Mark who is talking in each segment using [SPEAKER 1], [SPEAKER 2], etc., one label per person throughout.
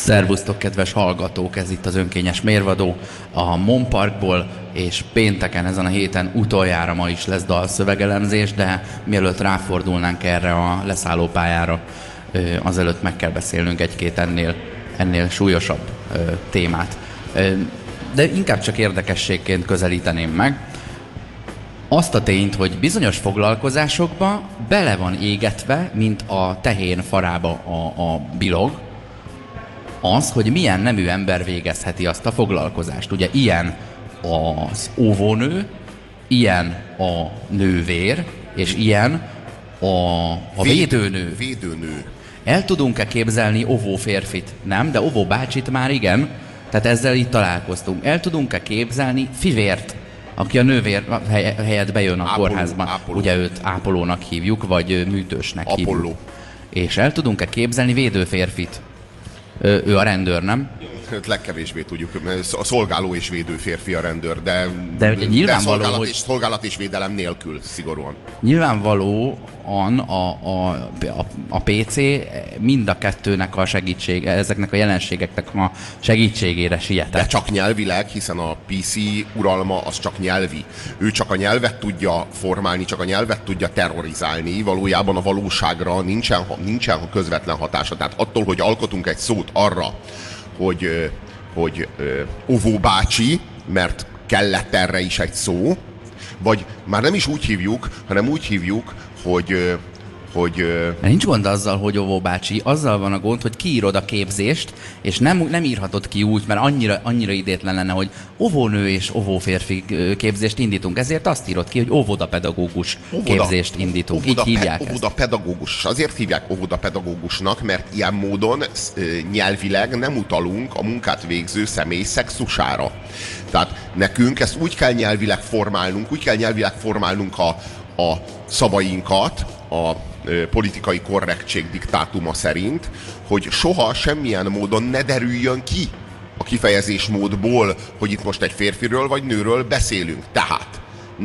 [SPEAKER 1] Szervusztok, kedves hallgatók! Ez itt az önkényes mérvadó a Mon Parkból, és pénteken ezen a héten utoljára ma is lesz dalszövegelemzés, de mielőtt ráfordulnánk erre a leszállópályára, azelőtt meg kell beszélnünk egy-két ennél súlyosabb témát. De inkább csak érdekességként közelíteném meg azt a tényt, hogy bizonyos foglalkozásokba bele van égetve, mint a tehén farába a bilog, az, hogy milyen nemű ember végezheti azt a foglalkozást. Ugye ilyen az óvónő, ilyen a nővér, és ilyen a védőnő.
[SPEAKER 2] Védőnő.
[SPEAKER 1] El tudunk-e képzelni óvóférfit? Nem, de óvóbácsit már igen. Tehát ezzel itt találkoztunk. El tudunk-e képzelni fivért, aki a nővér helyett bejön a kórházba.
[SPEAKER 2] Ápoló.
[SPEAKER 1] Ugye őt ápolónak hívjuk, vagy műtősnek hívjuk.
[SPEAKER 2] Apolló.
[SPEAKER 1] És el tudunk-e képzelni védőférfit? Ő a rendőr, nem?
[SPEAKER 2] Legkevésbé tudjuk. A szolgáló és védő férfi a rendőr, de
[SPEAKER 1] nyilvánvaló, hogy
[SPEAKER 2] szolgálat és védelem nélkül, szigorúan.
[SPEAKER 1] Nyilvánvalóan a PC mind a kettőnek a segítség, ezeknek a jelenségeknek a segítségére sietett.
[SPEAKER 2] De csak nyelvileg, hiszen a PC uralma az csak nyelvi. Ő csak a nyelvet tudja formálni, csak a nyelvet tudja terrorizálni. Valójában a valóságra nincsen közvetlen hatása. Tehát attól, hogy alkotunk egy szót arra, hogy óvóbácsi, mert kellett erre is egy szó, vagy már nem is úgy hívjuk, hanem úgy hívjuk, hogy
[SPEAKER 1] nincs gond azzal, hogy óvóbácsi, azzal van a gond, hogy kiírod a képzést, és nem írhatod ki úgy, mert annyira idétlen lenne, hogy óvónő és óvóférfi képzést indítunk. Ezért azt írod ki, hogy óvodapedagógus képzést indítunk. Így hívják ezt.
[SPEAKER 2] Óvodapedagógus. Azért hívják óvodapedagógusnak, mert ilyen módon nyelvileg nem utalunk a munkát végző személy szexusára. Tehát nekünk ezt úgy kell nyelvileg formálnunk, a szavainkat, a politikai korrektség diktátuma szerint, hogy soha semmilyen módon ne derüljön ki a kifejezésmódból, hogy itt most egy férfiről vagy nőről beszélünk. Tehát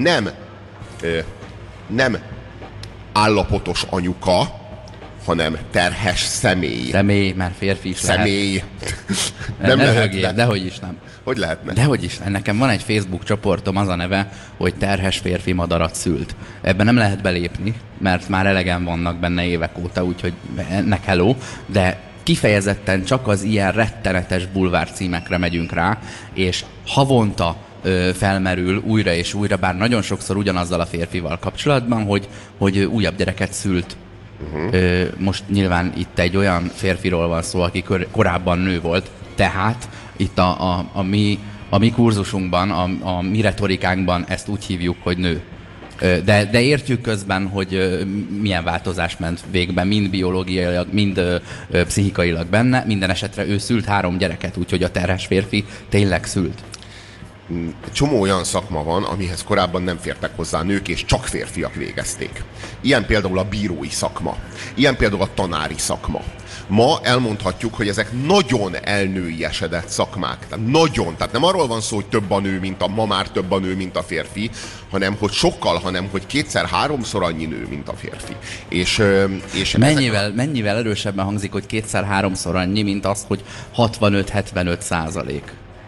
[SPEAKER 2] nem állapotos anyuka, hanem terhes személy.
[SPEAKER 1] Személy, mert férfi is
[SPEAKER 2] személy.
[SPEAKER 1] Lehet. Nem lehet. Dehogy is nem.
[SPEAKER 2] Hogy lehetne?
[SPEAKER 1] Dehogy is. Nekem van egy Facebook csoportom, az a neve, hogy terhes férfi madarat szült. Ebben nem lehet belépni, mert már elegen vannak benne évek óta, úgyhogy ennek hello, de kifejezetten csak az ilyen rettenetes bulvár címekre megyünk rá, és havonta felmerül újra és újra, bár nagyon sokszor ugyanazzal a férfival kapcsolatban, hogy újabb gyereket szült. Most nyilván itt egy olyan férfiról van szó, aki korábban nő volt, tehát itt a mi kurzusunkban, a mi retorikánkban ezt úgy hívjuk, hogy nő. De értjük közben, hogy milyen változás ment végbe, mind biológiailag, mind pszichikailag benne. Minden esetre ő szült 3 gyereket, úgyhogy a terhes férfi tényleg szült.
[SPEAKER 2] Egy csomó olyan szakma van, amihez korábban nem fértek hozzá nők, és csak férfiak végezték. Ilyen például a bírói szakma. Ilyen például a tanári szakma. Ma elmondhatjuk, hogy ezek nagyon elnőiesedett szakmák. Tehát nem arról van szó, hogy ma már több a nő, mint a férfi, hanem hogy 2-3-szor annyi nő, mint a férfi. És
[SPEAKER 1] mennyivel erősebben hangzik, hogy 2-3-szor annyi, mint az, hogy 65-75%.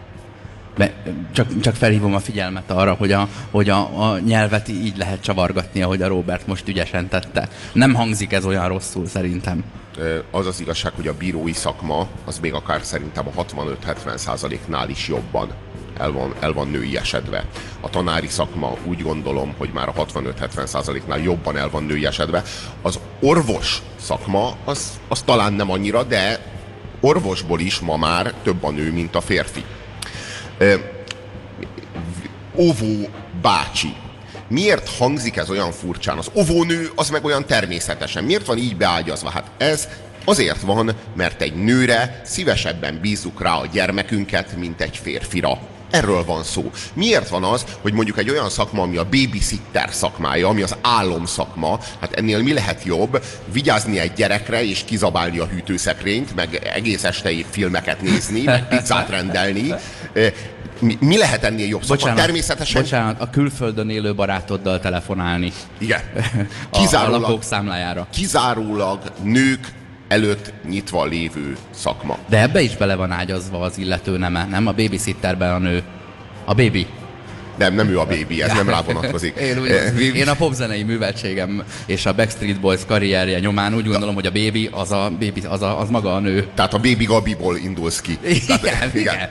[SPEAKER 1] Csak felhívom a figyelmet arra, hogy a nyelvet így lehet csavargatni, ahogy a Robert most ügyesen tette. Nem hangzik ez olyan rosszul szerintem.
[SPEAKER 2] Az az igazság, hogy a bírói szakma az még akár szerintem a 65-70%-nál is jobban el van nőiesedve. A tanári szakma úgy gondolom, hogy már a 65-70%-nál jobban el van nőiesedve. Az orvos szakma az talán nem annyira, de orvosból is ma már több a nő, mint a férfi. Óvó bácsi. Miért hangzik ez olyan furcsán? Az óvónő az meg olyan természetesen. Miért van így beágyazva? Hát ez azért van, mert egy nőre szívesebben bízzuk rá a gyermekünket, mint egy férfira. Erről van szó. Miért van az, hogy mondjuk egy olyan szakma, ami a babysitter szakmája, ami az álomszakma, hát ennél mi lehet jobb? Vigyázni egy gyerekre és kizabálni a hűtőszekrényt, meg egész esteig filmeket nézni, meg pizzát rendelni. Mi lehet ennél jobb szakma? Természetesen...
[SPEAKER 1] Bocsánat, a külföldön élő barátoddal telefonálni.
[SPEAKER 2] Igen.
[SPEAKER 1] A lakók számlájára.
[SPEAKER 2] Kizárólag nők előtt nyitva lévő szakma.
[SPEAKER 1] De ebbe is bele van ágyazva az illető neme, nem? A babysitterben a nő. A baby.
[SPEAKER 2] Nem ő a baby, ez nem rá vonatkozik.
[SPEAKER 1] Én a popzenei műveltségem és a Backstreet Boys karrierje nyomán úgy gondolom, hogy a baby az maga a nő.
[SPEAKER 2] Tehát a Baby Gabiból indulsz ki.
[SPEAKER 1] Igen.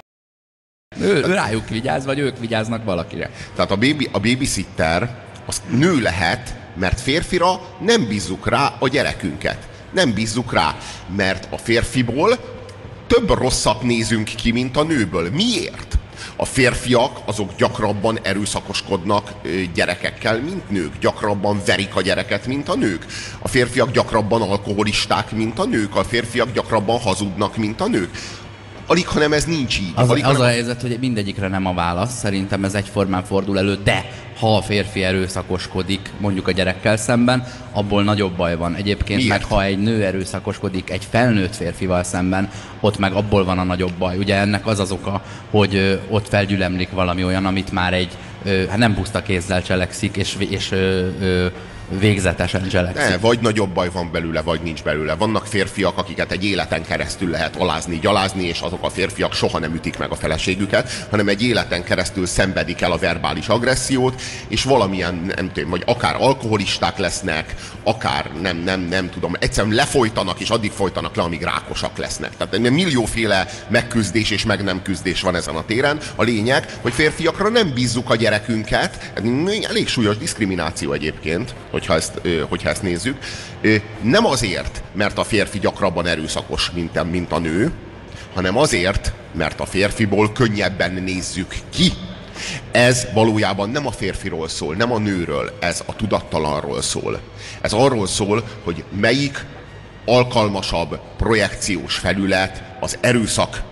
[SPEAKER 1] Ő rájuk vigyáz, vagy ők vigyáznak valakire.
[SPEAKER 2] Tehát a babysitter az nő lehet, mert férfira nem bízzuk rá a gyerekünket. Nem bízzuk rá, mert a férfiból több rosszat nézünk ki, mint a nőből. Miért? A férfiak azok gyakrabban erőszakoskodnak gyerekekkel, mint nők. Gyakrabban verik a gyereket, mint a nők. A férfiak gyakrabban alkoholisták, mint a nők. A férfiak gyakrabban hazudnak, mint a nők. Alig, hanem ez nincs így.
[SPEAKER 1] Az a helyzet, hogy mindegyikre nem a válasz. Szerintem ez egyformán fordul elő, de ha a férfi erőszakoskodik mondjuk a gyerekkel szemben, abból nagyobb baj van. Egyébként
[SPEAKER 2] Miért?
[SPEAKER 1] meg ha egy nő erőszakoskodik egy felnőtt férfival szemben, ott meg abból van a nagyobb baj. Ugye ennek az oka, hogy ott felgyülemlik valami olyan, amit már egy nem puszta kézzel cselekszik, és végzetesen cselekszik.
[SPEAKER 2] Ne, vagy nagyobb baj van belőle, vagy nincs belőle. Vannak férfiak, akiket egy életen keresztül lehet alázni, gyalázni, és azok a férfiak soha nem ütik meg a feleségüket, hanem egy életen keresztül szenvedik el a verbális agressziót, és valamilyen, nem tudom, vagy akár alkoholisták lesznek, akár nem tudom, egyszerűen lefolytanak, és addig folytanak le, amíg rákosak lesznek. Tehát millióféle megküzdés és meg nem küzdés van ezen a téren. A lényeg, hogy férfiakra nem bízzuk a gyerekünket, elég súlyos diszkrimináció egyébként, hogyha ezt nézzük. Nem azért, mert a férfi gyakrabban erőszakos, mint a nő, hanem azért, mert a férfiból könnyebben nézzük ki. Ez valójában nem a férfiról szól, nem a nőről, ez a tudattalanról szól. Ez arról szól, hogy melyik alkalmasabb projekciós felület az erőszak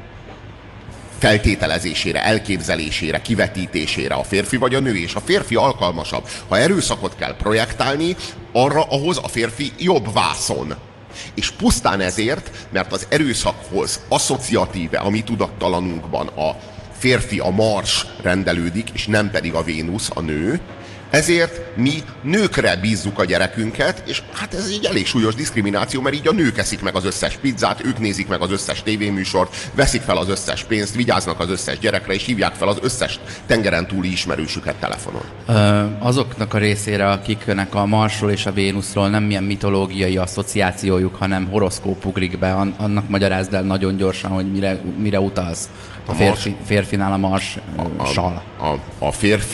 [SPEAKER 2] feltételezésére, elképzelésére, kivetítésére, a férfi vagy a nő, és a férfi alkalmasabb. Ha erőszakot kell projektálni, ahhoz a férfi jobb vászon. És pusztán ezért, mert az erőszakhoz asszociatíve, a mi tudattalanunkban a férfi, a Mars rendelődik, és nem pedig a Vénusz, a nő, ezért mi nőkre bízzuk a gyerekünket, és hát ez egy elég súlyos diszkrimináció, mert így a nők eszik meg az összes pizzát, ők nézik meg az összes tévéműsort, veszik fel az összes pénzt, vigyáznak az összes gyerekre, és hívják fel az összes tengeren túli ismerősüket telefonon.
[SPEAKER 1] Azoknak a részére, akiknek a Marsról és a Vénuszról nem milyen mitológiai asszociációjuk, hanem horoszkóp ugrik be, annak magyarázd el nagyon gyorsan, hogy mire utalsz. A férfinál a Mars sal.
[SPEAKER 2] A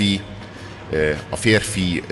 [SPEAKER 2] férfi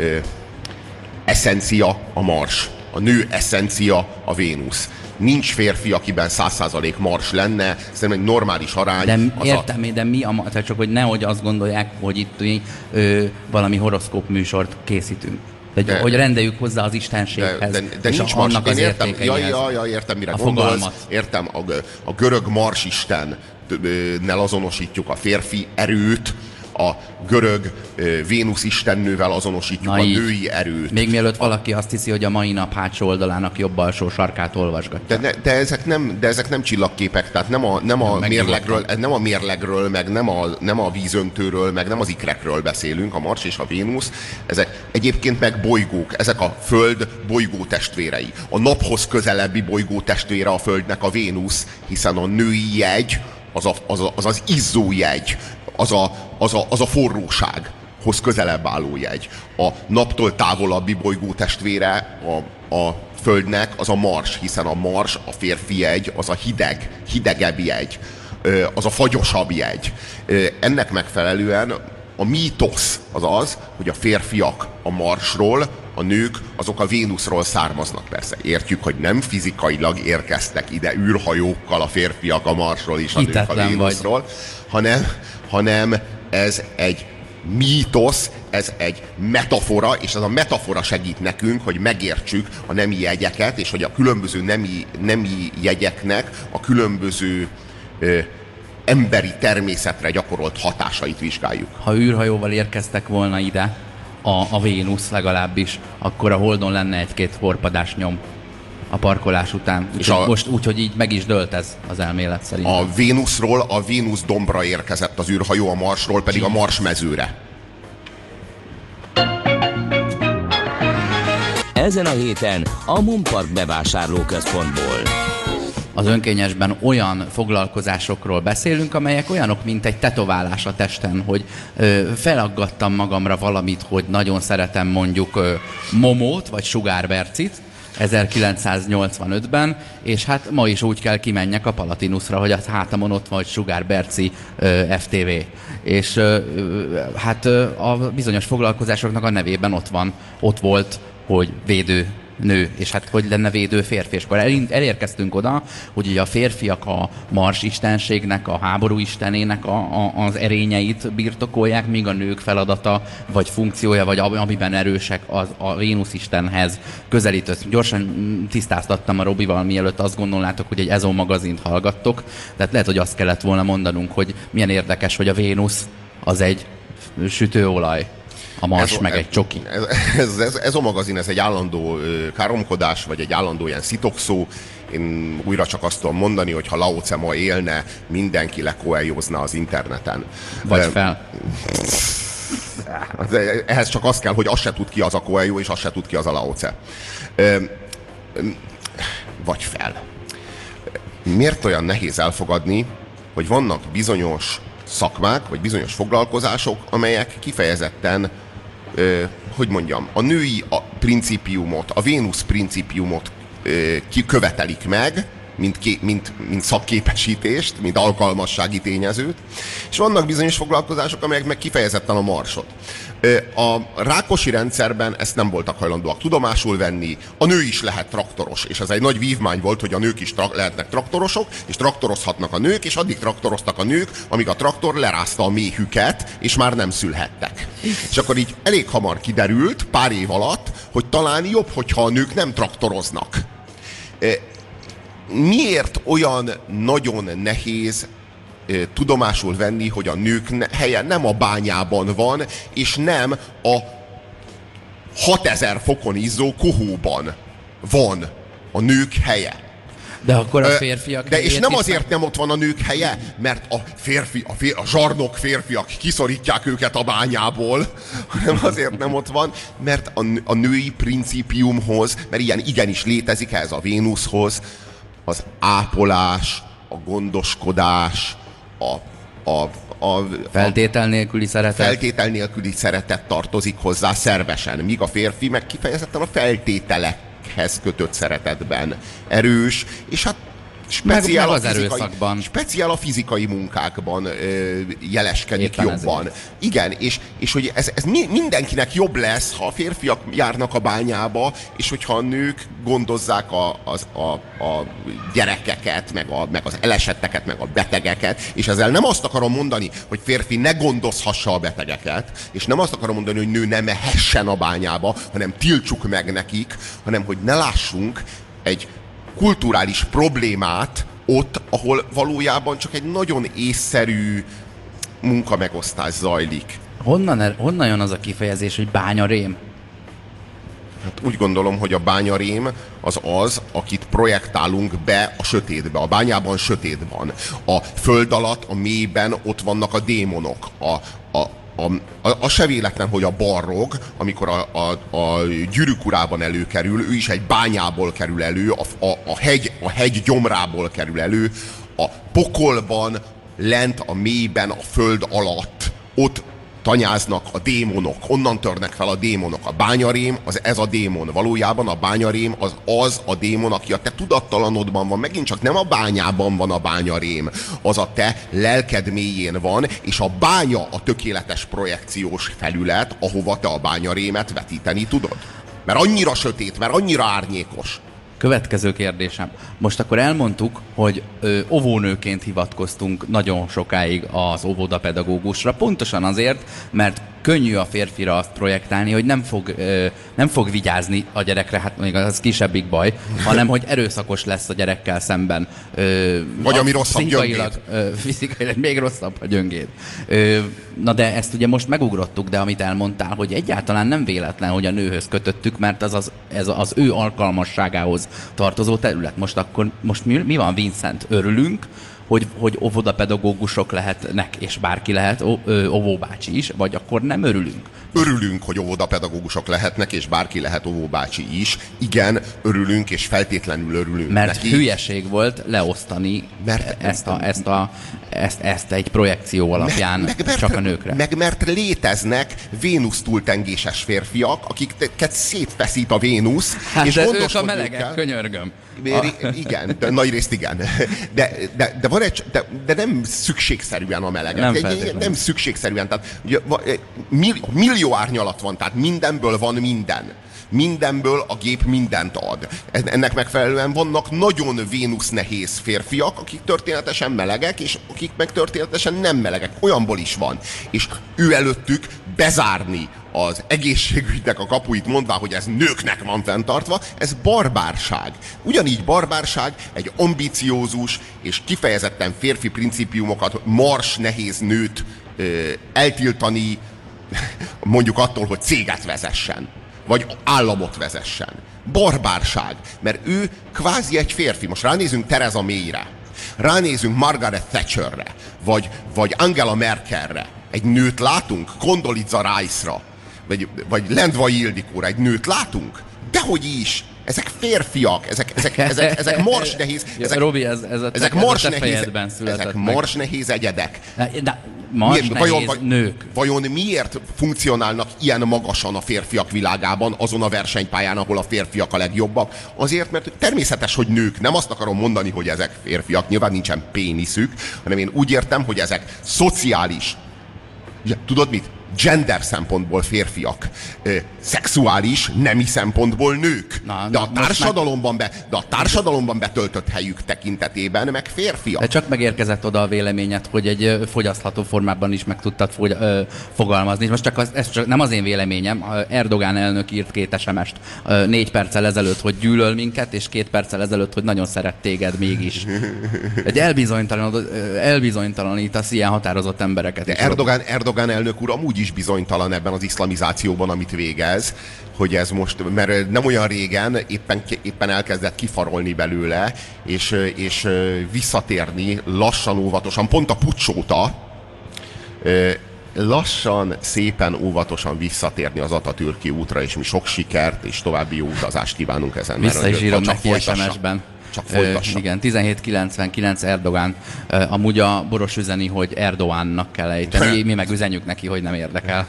[SPEAKER 2] eszencia a Mars, a nő eszencia a Vénusz. Nincs férfi, akiben 100% Mars lenne, szerintem egy normális arány.
[SPEAKER 1] De értem, de mi tehát csak hogy nehogy azt gondolják, hogy itt valami horoszkóp műsort készítünk. Hogy rendeljük hozzá az istenséghez.
[SPEAKER 2] De
[SPEAKER 1] és
[SPEAKER 2] nincs
[SPEAKER 1] annak
[SPEAKER 2] Mars,
[SPEAKER 1] az
[SPEAKER 2] én értem, értem, mire gondolsz.
[SPEAKER 1] Fogalmat.
[SPEAKER 2] Értem, a görög Mars istennel azonosítjuk a férfi erőt, a görög Vénusz istennővel azonosítjuk a női erőt.
[SPEAKER 1] Még mielőtt valaki azt hiszi, hogy a mai nap hátsó oldalának jobb alsó sarkát olvasgatja.
[SPEAKER 2] De ezek nem csillagképek, tehát nem a mérlegről, meg nem a vízöntőről, meg nem az ikrekről beszélünk, a Mars és a Vénusz. Ezek egyébként meg bolygók, ezek a Föld bolygó testvérei. A naphoz közelebbi bolygó testvére a Földnek a Vénusz, hiszen a női jegy az izzó jegy, az a forrósághoz közelebb álló jegy. A naptól távolabbi bolygó testvére a Földnek az a Mars, hiszen a Mars, a férfi jegy, az a hidegebb jegy, az a fagyosabb jegy. Ennek megfelelően a mítosz az, hogy a férfiak a Marsról, a nők azok a Vénuszról származnak. Persze értjük, hogy nem fizikailag érkeztek ide űrhajókkal a férfiak a Marsról és a nők a Vénuszról, hanem ez egy mítosz, ez egy metafora, és ez a metafora segít nekünk, hogy megértsük a nemi jegyeket, és hogy a különböző nemi jegyeknek a különböző emberi természetre gyakorolt hatásait vizsgáljuk.
[SPEAKER 1] Ha űrhajóval érkeztek volna ide, a Vénusz legalábbis, akkor a Holdon lenne egy-két porpadás nyom a parkolás után. Most úgy, hogy így meg is dőlt ez az elmélet szerint.
[SPEAKER 2] A Vénuszról a Vénusz dombra érkezett az űrhajó, a Marsról pedig a Mars mezőre.
[SPEAKER 3] Ezen a héten a Munpark bevásárlóközpontból.
[SPEAKER 1] Az önkényesben olyan foglalkozásokról beszélünk, amelyek olyanok, mint egy tetoválás a testen, hogy felaggattam magamra valamit, hogy nagyon szeretem mondjuk Momót vagy Sugár Bercit 1985-ben, és hát ma is úgy kell kimenjek a Palatinusra, hogy a hátamon ott van, hogy Sugár Berci FTV. És hát a bizonyos foglalkozásoknak a nevében ott volt, hogy védő nő, és hát hogy lenne védő férfi. És akkor elérkeztünk oda, hogy ugye a férfiak a Mars istenségnek, a háború istenének az erényeit birtokolják, míg a nők feladata, vagy funkciója, vagy amiben erősek, az a Vénusz istenhez közelítő. Gyorsan tisztáztattam a Robival, mielőtt azt gondolnátok, hogy egy EZO magazint hallgattok, tehát lehet, hogy azt kellett volna mondanunk, hogy milyen érdekes, hogy a Vénusz az egy sütőolaj. A Mars meg egy csoki.
[SPEAKER 2] Ez a magazin, ez egy állandó káromkodás, vagy egy állandó ilyen szitokszó. Én újra csak azt tudom mondani, hogy ha Lao Tse ma élne, mindenki lekoeljozna az interneten.
[SPEAKER 1] Vagy fel.
[SPEAKER 2] Ehhez csak az kell, hogy azt se tud ki az a Coelho, és azt se tud ki az a Lao Tse. Vagy fel. Miért olyan nehéz elfogadni, hogy vannak bizonyos szakmák, vagy bizonyos foglalkozások, amelyek kifejezetten, hogy mondjam, a női principiumot, a Vénusz principiumot követelik meg, mint szakképesítést, mint alkalmassági tényezőt, és vannak bizonyos foglalkozások, amelyek meg kifejezetten a Marsot. A Rákosi rendszerben ezt nem voltak hajlandóak tudomásul venni, a nő is lehet traktoros, és ez egy nagy vívmány volt, hogy a nők is lehetnek traktorosok, és traktorozhatnak a nők, és addig traktoroztak a nők, amíg a traktor lerázta a méhüket, és már nem szülhettek. És akkor így elég hamar kiderült, pár év alatt, hogy talán jobb, hogyha a nők nem traktoroznak. Miért olyan nagyon nehéz tudomásul venni, hogy a nők helye nem a bányában van, és nem a 6000 fokon izzó kohóban van a nők helye?
[SPEAKER 1] De akkor a férfiak
[SPEAKER 2] de és nem azért nem ott van a nők helye, mert a zsarnok férfiak kiszorítják őket a bányából, hanem azért nem ott van, mert a női principiumhoz, mert igenis létezik ez a Vénuszhoz, az ápolás, a gondoskodás, a
[SPEAKER 1] feltétel nélküli szeretet.
[SPEAKER 2] Feltétel nélküli szeretet tartozik hozzá szervesen, míg a férfi meg kifejezetten a feltételekhez kötött szeretetben erős, és hát speciál a fizikai munkákban jeleskedik
[SPEAKER 1] éppen
[SPEAKER 2] jobban. Ezért. Igen, és hogy ez mindenkinek jobb lesz, ha a férfiak járnak a bányába, és hogyha a nők gondozzák a gyerekeket, meg az elesetteket, meg a betegeket, és ezzel nem azt akarom mondani, hogy férfi ne gondozhassa a betegeket, és nem azt akarom mondani, hogy nő ne mehessen a bányába, hanem tiltsuk meg nekik, hanem hogy ne lássunk egy kulturális problémát ott, ahol valójában csak egy nagyon észszerű munkamegosztás zajlik.
[SPEAKER 1] Honnan jön az a kifejezés, hogy bányarém?
[SPEAKER 2] Hát úgy gondolom, hogy a bányarém az, akit projektálunk be a sötétbe. A bányában sötét van. A föld alatt, a mélyben ott vannak a démonok. Az se véletlen, hogy a barrog, amikor a Gyűrűk urában előkerül, ő is egy bányából kerül elő, a hegy gyomrából kerül elő, a pokolban, lent a mélyben, a föld alatt, ott tanyáznak a démonok, onnan törnek fel a démonok. A bányarém ez a démon. Valójában a bányarém az a démon, aki a te tudattalanodban van. Megint csak nem a bányában van a bányarém, az a te lelked mélyén van, és a bánya a tökéletes projekciós felület, ahova te a bányarémet vetíteni tudod. Mert annyira sötét, mert annyira árnyékos.
[SPEAKER 1] Következő kérdésem. Most akkor elmondtuk, hogy óvónőként hivatkoztunk nagyon sokáig az óvodapedagógusra, pontosan azért, mert könnyű a férfira azt projektálni, hogy nem fog vigyázni a gyerekre, hát még az kisebbik baj, hanem hogy erőszakos lesz a gyerekkel szemben.
[SPEAKER 2] Vagy ami rosszabb, gyöngéd.
[SPEAKER 1] Fizikailag még rosszabb a gyöngéd. Na de ezt ugye most megugrottuk, de amit elmondtál, hogy egyáltalán nem véletlen, hogy a nőhöz kötöttük, mert ez az ő alkalmasságához tartozó terület. Most mi van, Vincent? Örülünk, hogy óvodapedagógusok lehetnek, és bárki lehet, óvóbácsi is, vagy akkor nem örülünk?
[SPEAKER 2] Örülünk, hogy óvodapedagógusok lehetnek, és bárki lehet óvóbácsi is. Igen, örülünk, és feltétlenül örülünk
[SPEAKER 1] mert
[SPEAKER 2] neki.
[SPEAKER 1] hülyeség volt leosztani ezt egy projekció alapján csak a nőkre.
[SPEAKER 2] Mert léteznek Vénusz túltengéses férfiak, akiket szétfeszít a Vénusz,
[SPEAKER 1] Hát
[SPEAKER 2] és
[SPEAKER 1] de ők a
[SPEAKER 2] gondoskodniuk
[SPEAKER 1] melegek,
[SPEAKER 2] kell.
[SPEAKER 1] könyörgöm.
[SPEAKER 2] Igen, nagyrészt igen. De van de nem szükségszerűen a melegek.
[SPEAKER 1] Nem feltétlenül.
[SPEAKER 2] Nem szükségszerűen. Tehát, ugye, millió árnyalat van, tehát mindenből van minden. Mindenből a gép mindent ad. Ennek megfelelően vannak nagyon Vénusz nehéz férfiak, akik történetesen melegek, és akik meg történetesen nem melegek. Olyanból is van. És ő előttük bezárni az egészségügynek a kapuit, mondvá, hogy ez nőknek van fenntartva, ez barbárság. Ugyanígy barbárság egy ambiciózus és kifejezetten férfi principiumokat, mars nehéz nőt eltiltani, mondjuk attól, hogy céget vezessen, vagy államot vezessen. Barbárság, mert ő kvázi egy férfi. Most ránézünk Theresa Mayre, ránézünk Margaret Thatcherre, vagy Angela Merkelre. Egy nőt látunk? Condoleezza Rice-ra, vagy Lendvai Ildikóra. Egy nőt látunk? Dehogy is! Ezek férfiak, ezek mars nehéz.
[SPEAKER 1] Robi, ezek
[SPEAKER 2] mars
[SPEAKER 1] a
[SPEAKER 2] nehéz, ezek mars nehéz egyedek.
[SPEAKER 1] Nők.
[SPEAKER 2] Vajon miért funkcionálnak ilyen magasan a férfiak világában, azon a versenypályán, ahol a férfiak a legjobbak? Azért, mert természetes, hogy nők. Nem azt akarom mondani, hogy ezek férfiak, nyilván nincsen péniszük, hanem én úgy értem, hogy ezek szociális. Ugye, tudod mit? Gender szempontból férfiak, szexuális, nemi szempontból nők. De a társadalomban betöltött helyük tekintetében meg férfiak.
[SPEAKER 1] De csak megérkezett oda a véleményed, hogy egy fogyasztható formában is meg tudtad fogalmazni. Most ez csak nem az én véleményem. Erdogán elnök írt 2 SMS-t 4 perccel ezelőtt, hogy gyűlöl minket, és 2 perccel ezelőtt, hogy nagyon szeret téged mégis. Egy elbizonytalanítasz ilyen határozott embereket.
[SPEAKER 2] De Erdogán elnök úr amúgy is bizonytalan ebben az iszlamizációban, amit végez, hogy ez most, mert nem olyan régen éppen elkezdett kifarolni belőle, és visszatérni lassan, óvatosan, pont a puccs óta, lassan, szépen, óvatosan visszatérni az Atatürki útra, és mi sok sikert és további jó utazást kívánunk ezen.
[SPEAKER 1] Vissza is írom neki SMS-ben.
[SPEAKER 2] Csak folytassa.
[SPEAKER 1] Igen, 1799 Erdogán. Amúgy a Boros üzeni, hogy Erdoánnak kell ejteni, mi meg üzenjük neki, hogy nem érdekel.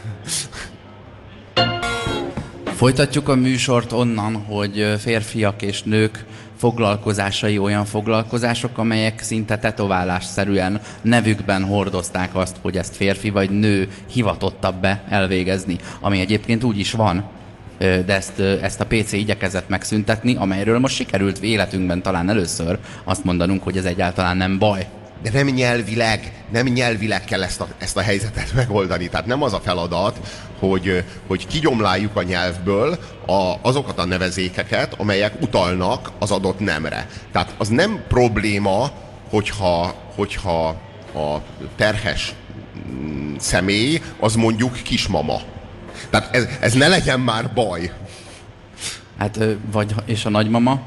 [SPEAKER 1] Folytatjuk a műsort onnan, hogy férfiak és nők foglalkozásai olyan foglalkozások, amelyek szinte tetoválásszerűen nevükben hordozták azt, hogy ezt férfi vagy nő hivatottabb be elvégezni, ami egyébként úgy is van. De ezt a PC igyekezett megszüntetni, amelyről most sikerült életünkben talán először azt mondanunk, hogy ez egyáltalán nem baj.
[SPEAKER 2] De nem nyelvileg kell ezt a helyzetet megoldani. Tehát nem az a feladat, hogy kigyomláljuk a nyelvből azokat a nevezékeket, amelyek utalnak az adott nemre. Tehát az nem probléma, hogyha a terhes személy az mondjuk kismama. Tehát ez ne legyen már baj.
[SPEAKER 1] Hát, és a nagymama?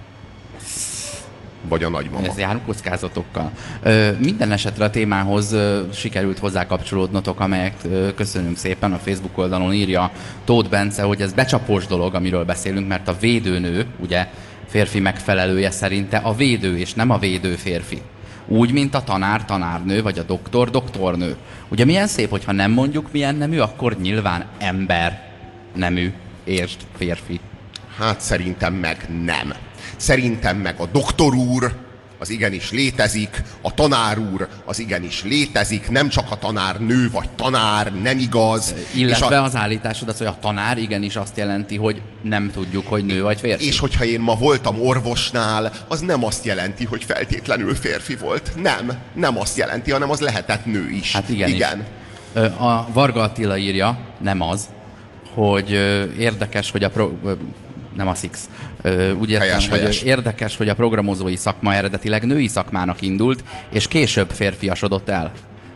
[SPEAKER 2] Vagy a nagymama.
[SPEAKER 1] Ez jár kockázatokkal. Minden esetre a témához sikerült hozzá kapcsolódnotok, amelyet köszönünk szépen. A Facebook oldalon írja Tóth Bence, hogy ez becsapós dolog, amiről beszélünk, mert a védőnő, ugye férfi megfelelője szerinte a védő, és nem a védő férfi. Úgy, mint a tanár, tanárnő, vagy a doktor, doktornő. Ugye milyen szép, hogyha nem mondjuk milyen nemű, akkor nyilván ember nemű, értsd, férfi.
[SPEAKER 2] Hát szerintem meg nem. Szerintem meg a doktor úr az igenis létezik, a tanár úr az igenis létezik, nem csak a tanárnő vagy tanár, nem igaz.
[SPEAKER 1] Illetve az állításod az, hogy a tanár igenis azt jelenti, hogy nem tudjuk, hogy nő vagy férfi.
[SPEAKER 2] És hogyha én ma voltam orvosnál, az nem azt jelenti, hogy feltétlenül férfi volt. Nem azt jelenti, hanem az lehetett nő is.
[SPEAKER 1] Hát igen. A Varga Attila írja, nem az, hogy érdekes, hogy nem a Six. Úgy értem, hogy érdekes, hogy a programozói szakma eredetileg női szakmának indult, és később férfiasodott el.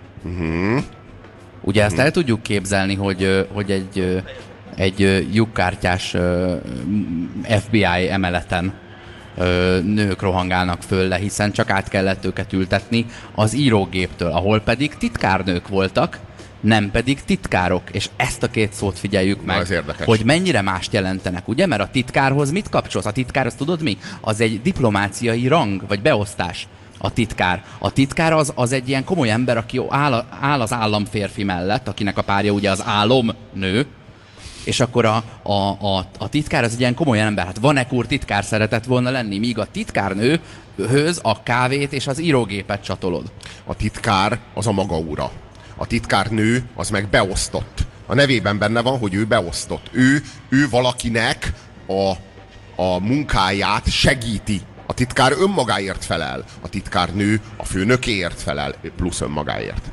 [SPEAKER 1] Ugye ezt el tudjuk képzelni, hogy egy lyukkártyás FBI emeleten nők rohangálnak föl le, hiszen csak át kellett őket ültetni az írógéptől, ahol pedig titkárnők voltak, nem pedig titkárok. És ezt a két szót figyeljük meg, hogy mennyire mást jelentenek, ugye? Mert a titkárhoz mit kapcsolsz? A titkár, azt tudod mi? Az egy diplomáciai rang, vagy beosztás. A titkár. A titkár az egy ilyen komoly ember, aki áll az államférfi mellett, akinek a párja ugye az álomnő, és akkor a titkár az egy ilyen komoly ember. Hát Vanek úr titkár szeretett volna lenni, míg a titkárnőhöz a kávét és az írógépet csatolod.
[SPEAKER 2] A titkár az a maga ura. A titkárnő az meg beosztott. A nevében benne van, hogy ő beosztott. Ő valakinek a munkáját segíti. A titkár önmagáért felel. A titkárnő a főnökéért felel, plusz önmagáért.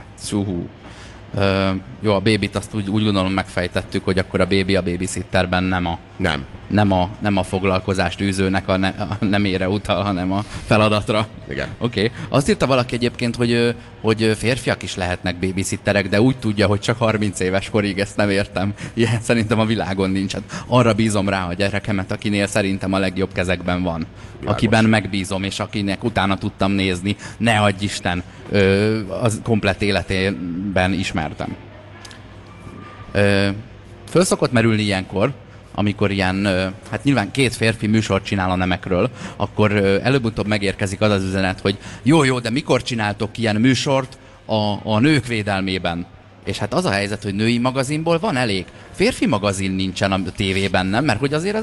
[SPEAKER 1] Jó, a bébit azt úgy gondolom megfejtettük, hogy akkor a bébi a babysitterben nem a foglalkozást űzőnek a nemére utal, hanem a feladatra.
[SPEAKER 2] Igen.
[SPEAKER 1] Oké. Azt írta valaki egyébként, hogy férfiak is lehetnek babysitterek, de úgy tudja, hogy csak 30 éves korig, ezt nem értem. Ilyen szerintem a világon nincs. Hát arra bízom rá a gyerekemet, akinél szerintem a legjobb kezekben van. Világos. Akiben megbízom, és akinek utána tudtam nézni, ne adj Isten, az komplett életében ismertem. Föl szokott merülni ilyenkor, amikor ilyen, hát nyilván két férfi műsort csinál a nemekről, akkor előbb-utóbb megérkezik az üzenet, hogy jó, de mikor csináltok ilyen műsort a nők védelmében? És hát az a helyzet, hogy női magazinból van elég. Férfi magazin nincsen a tévében, nem? Mert hogy azért az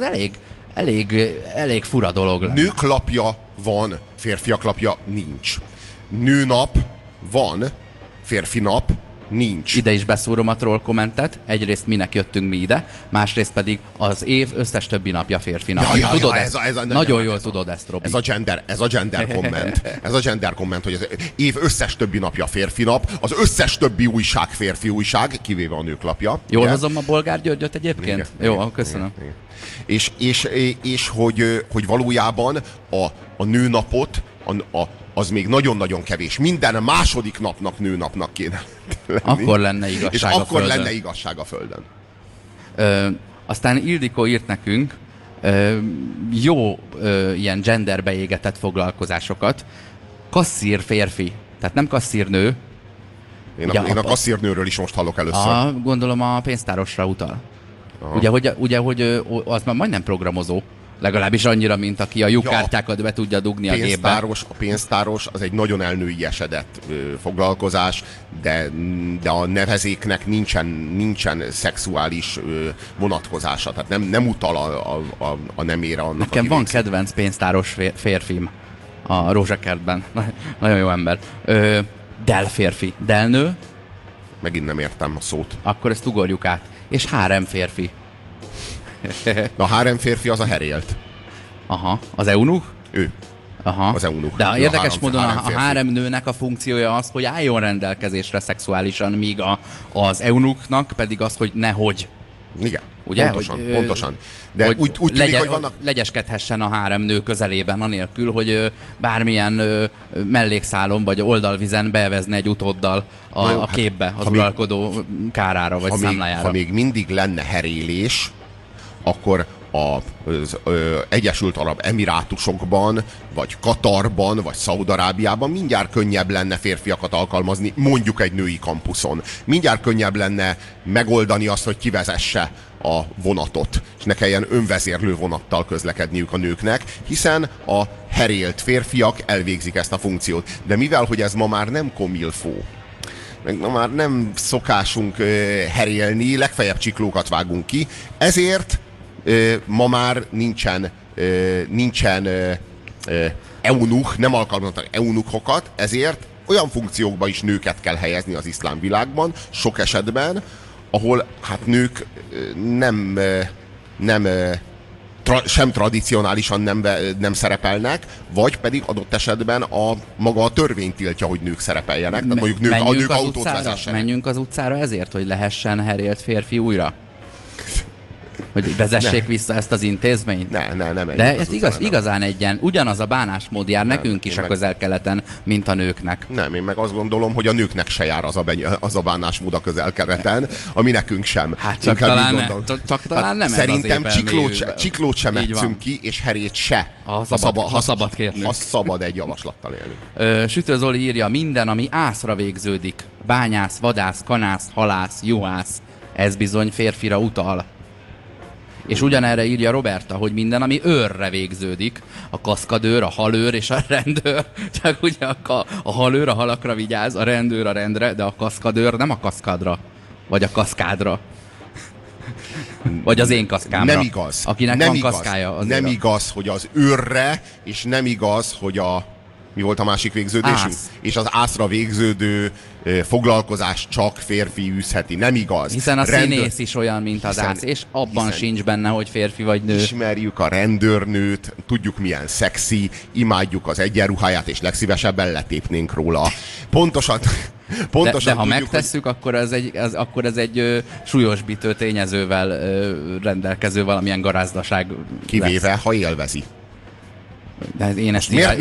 [SPEAKER 1] elég fura dolog lenne.
[SPEAKER 2] Nők lapja van, férfiak lapja nincs. Nőnap van, férfi nap nincs.
[SPEAKER 1] Ide is beszúrom a troll kommentet. Egyrészt minek jöttünk mi ide, másrészt pedig az év összes többi napja férfi nap. Tudod ezt? Nagyon jól tudod ezt, Robi.
[SPEAKER 2] Ez a gender komment. Ez a gender komment, hogy az év összes többi napja férfi nap, az összes többi újság férfi újság, kivéve a nők lapja.
[SPEAKER 1] Jól ugye? Hozom a Bolgár Györgyöt egyébként? Igen, jó, köszönöm.
[SPEAKER 2] Igen. És hogy valójában a nőnapot az még nagyon-nagyon kevés. Minden második napnak nőnapnak kéne lenni.
[SPEAKER 1] Akkor lenne igazság
[SPEAKER 2] és
[SPEAKER 1] a
[SPEAKER 2] akkor
[SPEAKER 1] Földön.
[SPEAKER 2] lenne igazság a Földön.
[SPEAKER 1] Aztán Ildikó írt nekünk jó ilyen genderbe égetett foglalkozásokat. Kasszír férfi, tehát nem kasszírnő.
[SPEAKER 2] Én a kasszírnőről is most hallok először.
[SPEAKER 1] Gondolom a pénztárosra utal. Ugye, hogy az már majdnem programozó. Legalábbis annyira, mint aki a lyukkártyákat be tudja dugni a gépbe.
[SPEAKER 2] A pénztáros az egy nagyon elnőiesedett foglalkozás, de a nevezéknek nincsen szexuális vonatkozása. Tehát nem utal a nemére annak.
[SPEAKER 1] Nekem van kedvenc pénztáros férfim a Rózsakertben. Nagyon jó ember. Del férfi. Del nő.
[SPEAKER 2] Megint nem értem a szót.
[SPEAKER 1] Akkor ezt ugorjuk át. És hárem férfi.
[SPEAKER 2] A hárem férfi az a herélt.
[SPEAKER 1] Aha. Az eunuch?
[SPEAKER 2] Ő.
[SPEAKER 1] Aha.
[SPEAKER 2] Az eunuch.
[SPEAKER 1] De érdekes módon a hárem nőnek a funkciója az, hogy álljon rendelkezésre szexuálisan, míg az eunuchnak pedig az, hogy nehogy.
[SPEAKER 2] Igen.
[SPEAKER 1] Ugye?
[SPEAKER 2] Pontosan. De úgy tűnik, hogy vannak...
[SPEAKER 1] legyeskedhessen a hárem nő közelében, anélkül, hogy bármilyen mellékszálon vagy oldalvizen bevezne egy utóddal a képbe, az uralkodó kárára vagy számlájára.
[SPEAKER 2] Ha még mindig lenne herélés, akkor az Egyesült Arab Emirátusokban, vagy Katarban, vagy Szaúd-Arábiában mindjárt könnyebb lenne férfiakat alkalmazni, mondjuk egy női kampuszon. Mindjárt könnyebb lenne megoldani azt, hogy kivezesse a vonatot, és ne kelljen önvezérlő vonattal közlekedniük a nőknek, hiszen a herélt férfiak elvégzik ezt a funkciót. De mivel, hogy ez ma már nem komilfó, meg ma már nem szokásunk herélni, legfeljebb csiklókat vágunk ki, ezért ma már nincsen eunuch, nem alkalmaznak eunuchokat, ezért olyan funkciókba is nőket kell helyezni az iszlám világban, sok esetben, ahol hát nők sem tradicionálisan nem szerepelnek, vagy pedig adott esetben maga a törvény tiltja, hogy nők szerepeljenek. Tehát mondjuk nők autót vezessenek.
[SPEAKER 1] Menjünk az utcára ezért, hogy lehessen herélt férfi újra? Hogy vezessék vissza ezt az intézményt?
[SPEAKER 2] Nem.
[SPEAKER 1] De ez igazán ugyanaz a bánásmód jár nekünk is a Közel-Keleten, mint a nőknek.
[SPEAKER 2] Nem, én meg azt gondolom, hogy a nőknek se jár az a bánásmód a Közel-Keleten, ami nekünk sem.
[SPEAKER 1] Hát csak talán nem
[SPEAKER 2] szerintem
[SPEAKER 1] ez az
[SPEAKER 2] Csiklót sem metszünk ki, és Herét se.
[SPEAKER 1] Ha szabad kérnünk.
[SPEAKER 2] Ha szabad egy javaslattal élni.
[SPEAKER 1] Sütő Zoli írja, minden, ami ászra végződik. Bányász, vadász, kanász, halász, juhász. Ez bizony férfira utal. És ugyanerre írja Roberta, hogy minden, ami őrre végződik, a kaszkadőr, a halőr és a rendőr, csak ugye a halőr a halakra vigyáz, a rendőr a rendre, de a kaszkadőr nem a kaszkadra, vagy a kaszkádra. Vagy az én kaszkámra.
[SPEAKER 2] Nem igaz.
[SPEAKER 1] Akinek
[SPEAKER 2] nem
[SPEAKER 1] van
[SPEAKER 2] igaz.
[SPEAKER 1] kaszkája.
[SPEAKER 2] Nem igaz, hogy az őrre, és nem igaz, hogy mi volt a másik végződésünk?
[SPEAKER 1] Ász.
[SPEAKER 2] És az ászra végződő foglalkozás csak férfi űzheti. Nem igaz.
[SPEAKER 1] Hiszen a színész is olyan, mint az ász, és abban sincs benne, hogy férfi vagy nő.
[SPEAKER 2] Ismerjük a rendőrnőt, tudjuk milyen szexi, imádjuk az egyenruháját, és legszívesebben letépnénk róla. Pontosan
[SPEAKER 1] de ha
[SPEAKER 2] tudjuk,
[SPEAKER 1] megtesszük, hogy... akkor ez egy súlyosbítő tényezővel rendelkező valamilyen garázdaság
[SPEAKER 2] kivéve,
[SPEAKER 1] lesz.
[SPEAKER 2] ha élvezi.
[SPEAKER 1] De én ezt
[SPEAKER 2] miért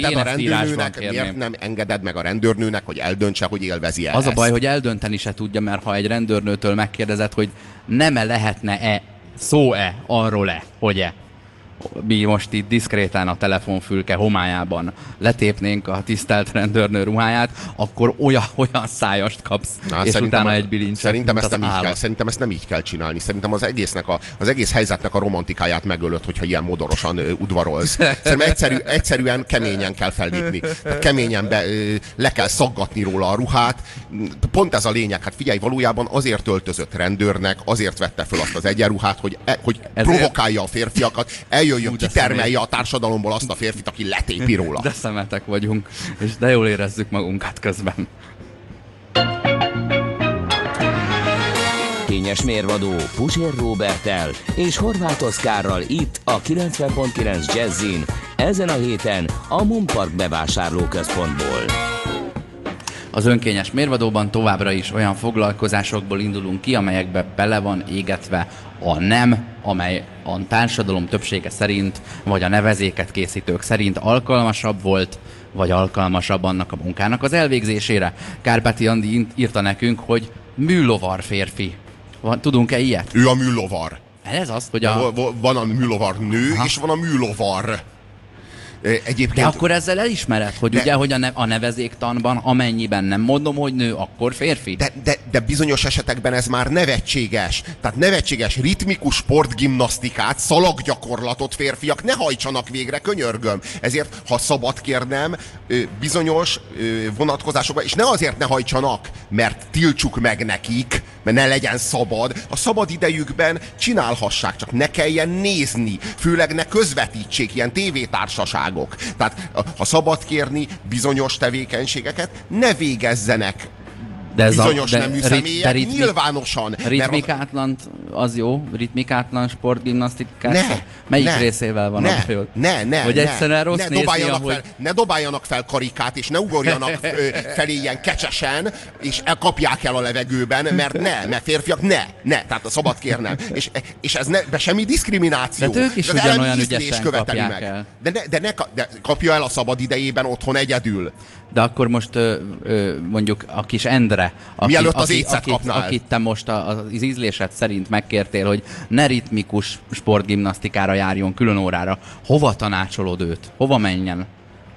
[SPEAKER 2] nem engeded meg a rendőrnőnek, hogy eldöntse, hogy élvezi el
[SPEAKER 1] Az
[SPEAKER 2] ezt?
[SPEAKER 1] a baj, hogy eldönteni se tudja, mert ha egy rendőrnőtől megkérdezed, hogy nem-e lehetne-e, szó-e, arról-e, hogy-e, mi most itt diszkrétán a telefonfülke homályában letépnénk a tisztelt rendőrnő ruháját, akkor olyan szájast kapsz, és utána egy bilincset.
[SPEAKER 2] Szerintem ezt nem így kell csinálni. Szerintem az egész helyzetnek a romantikáját megölöd, hogyha ilyen modorosan udvarolsz. Szerintem egyszerűen keményen kell fellépni. Tehát keményen le kell szaggatni róla a ruhát. Pont ez a lényeg. Hát figyelj, valójában azért öltözött rendőrnek, azért vette föl azt az egyenruhát, hogy provokálja a férfiakat, eljöjjön, kitermelje a társadalomból azt a férfit, aki letépi róla.
[SPEAKER 1] De szemetek vagyunk, és de jól érezzük magunkat közben.
[SPEAKER 3] Kényes mérvadó Puzsér Róberttel és Horváth Oszkárral itt a 90.9 Jazzin, ezen a héten a Munpark bevásárlóközpontból.
[SPEAKER 1] Az önkényes mérvadóban továbbra is olyan foglalkozásokból indulunk ki, amelyekbe bele van égetve a nem, amely a társadalom többsége szerint, vagy a nevezéket készítők szerint alkalmasabb volt, vagy alkalmasabb annak a munkának az elvégzésére. Kárpáti Andi írta nekünk, hogy műlovar férfi. Tudunk-e ilyet?
[SPEAKER 2] Ő a műlovar.
[SPEAKER 1] Ez az, hogy
[SPEAKER 2] van a műlovar nő, és van a műlovar. Egyébként...
[SPEAKER 1] De akkor ezzel elismered, hogy ugye, hogy a nevezéktanban amennyiben nem mondom, hogy nő, akkor férfi?
[SPEAKER 2] De bizonyos esetekben ez már nevetséges. Tehát nevetséges ritmikus sportgimnasztikát, szalaggyakorlatot férfiak ne hajtsanak végre, könyörgöm. Ezért, ha szabad kérnem, bizonyos vonatkozásokban, és ne azért ne hajtsanak, mert tiltsuk meg nekik, mert ne legyen szabad. A szabad idejükben csinálhassák, csak ne kelljen nézni. Főleg ne közvetítsék ilyen tévétársaságok. Tehát ha szabad kérni bizonyos tevékenységeket, ne végezzenek bizonyos nemű személyek nyilvánosan.
[SPEAKER 1] Ritmikátlan az jó? Ritmikátlan sportgimnasztikát? Melyik részével van a bajod? Hogy egyszerűen rossz nézni, ahogy...
[SPEAKER 2] Ne dobáljanak fel karikát, és ne ugorjanak felé ilyen kecsesen, és kapják el a levegőben, mert férfiak tehát a szabad kérnem. És ez semmi diszkrimináció.
[SPEAKER 1] De ők is ugyanolyan ügyesen kapják el.
[SPEAKER 2] De kapja el a szabad idejében otthon egyedül.
[SPEAKER 1] De akkor most mondjuk a kis Endre, akit te most az ízlésed szerint megkértél, hogy ne ritmikus sportgimnasztikára járjon külön órára, hova tanácsolod őt? Hova menjen?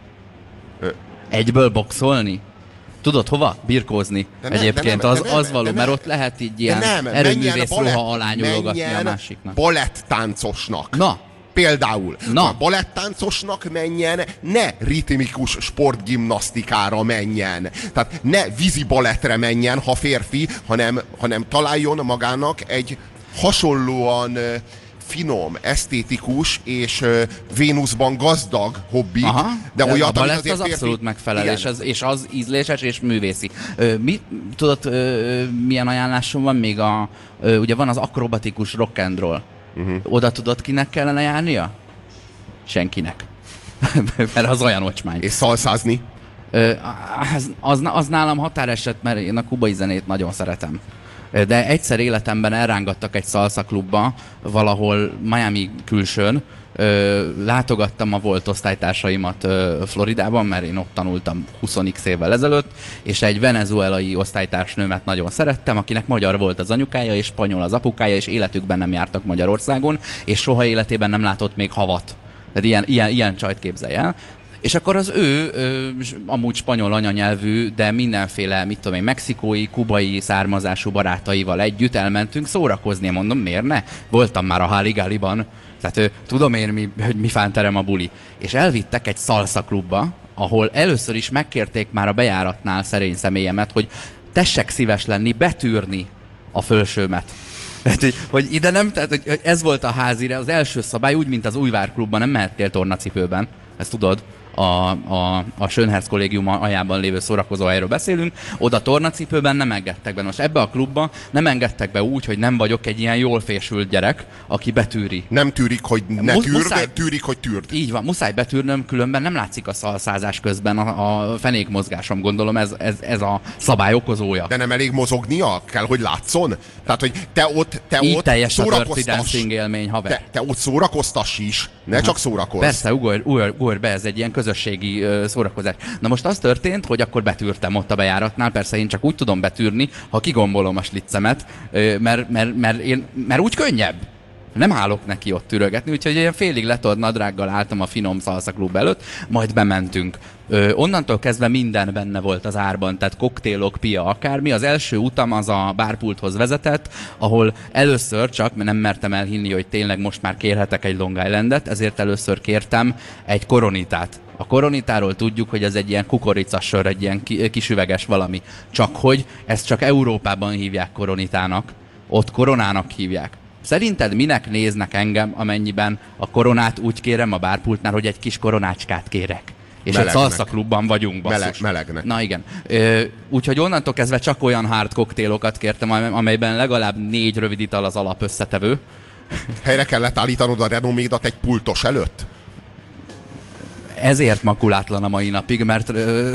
[SPEAKER 1] Egyből boxolni? Tudod, hova? Birkózni. Egyébként az való, mert ott lehet így ilyen erőművész ruha alá nyúlogatni a másiknak.
[SPEAKER 2] Balettáncosnak.
[SPEAKER 1] Na!
[SPEAKER 2] Például a balettáncosnak menjen, ne ritmikus sportgimnasztikára menjen. Tehát ne vízi balettre menjen, ha férfi, hanem találjon magának egy hasonlóan finom, esztétikus és Vénuszban gazdag hobbi. De
[SPEAKER 1] olyat,
[SPEAKER 2] a
[SPEAKER 1] balett az abszolút megfelel, és az ízléses és művészi. Tudod, milyen ajánlásom van még? Ugye van az akrobatikus rock and roll. Oda tudod, kinek kellene járnia? Senkinek. Mert az olyan ocsmány.
[SPEAKER 2] És szalszázni?
[SPEAKER 1] Az nálam határeset, mert én a kubai zenét nagyon szeretem. De egyszer életemben elrángattak egy salsa klubba, valahol Miami külsőn. Látogattam a volt osztálytársaimat Floridában, mert én ott tanultam 20x évvel ezelőtt, és egy venezuelai osztálytársnőmet nagyon szerettem, akinek magyar volt az anyukája, és spanyol az apukája, és életükben nem jártak Magyarországon, és soha életében nem látott még havat. Tehát ilyen csajt képzelj el. És akkor az ő amúgy spanyol anyanyelvű, de mindenféle, mit tudom én, mexikói, kubai származású barátaival együtt elmentünk szórakozni. Mondom, miért ne? Voltam már a Haligáliban, tehát tudom én, hogy mi fánterem a buli. És elvittek egy salsa klubba, ahol először is megkérték már a bejáratnál szerény személyemet, hogy tessek szíves lenni, betűrni a fölsőmet. Hogy ide nem, tehát hogy ez volt a házire, az első szabály, úgy, mint az Újvár klubban, nem mehettél tornacipőben, ezt tudod. A Schönherz kollégium aljában lévő szórakozóhelyről beszélünk, oda tornacipőben nem engedtek be. Most ebbe a klubba nem engedtek be úgy, hogy nem vagyok egy ilyen jól fésült gyerek, aki betűri.
[SPEAKER 2] Nem tűrik, hogy ne tűrd, tűrik, hogy tűrd.
[SPEAKER 1] Így van, muszáj betűrnöm, különben nem látszik a szalszázás közben a fenékmozgásom, gondolom ez a szabály okozója.
[SPEAKER 2] De nem elég mozognia? Kell, hogy látszon? Tehát, hogy te ott
[SPEAKER 1] teljes a Dirty Dancing élmény, haver.
[SPEAKER 2] Te ott szórakoztass is, ne csak szórakozz.
[SPEAKER 1] Persze, ugorj be, ez egy ilyen közösségi szórakozás. Na most az történt, hogy akkor betűrtem ott a bejáratnál, persze én csak úgy tudom betűrni, ha kigombolom a sliccemet, mert úgy könnyebb. Nem állok neki ott türögetni, úgyhogy ilyen félig letolt nadrággal álltam a finom salsa klub előtt, majd bementünk. Onnantól kezdve minden benne volt az árban, tehát koktélok, pia, akármi. Az első utam az a bárpulthoz vezetett, ahol először csak, mert nem mertem elhinni, hogy tényleg most már kérhetek egy Long Islandet, ezért először kértem egy koronitát. A koronitáról tudjuk, hogy ez egy ilyen kukoricasör, egy ilyen kis üveges valami. Csak hogy ezt csak Európában hívják koronitának, ott koronának hívják. Szerinted minek néznek engem, amennyiben a koronát úgy kérem a bárpultnál, hogy egy kis koronácskát kérek? És melegnek. Egy salsa klubban vagyunk, basszus.
[SPEAKER 2] Melegnek.
[SPEAKER 1] Na igen. Úgyhogy onnantól kezdve csak olyan hard koktélokat kértem, amelyben legalább 4 rövid ital az alapösszetevő.
[SPEAKER 2] Helyre kellett állítanod a renomédat egy pultos előtt?
[SPEAKER 1] Ezért makulátlan a mai napig, mert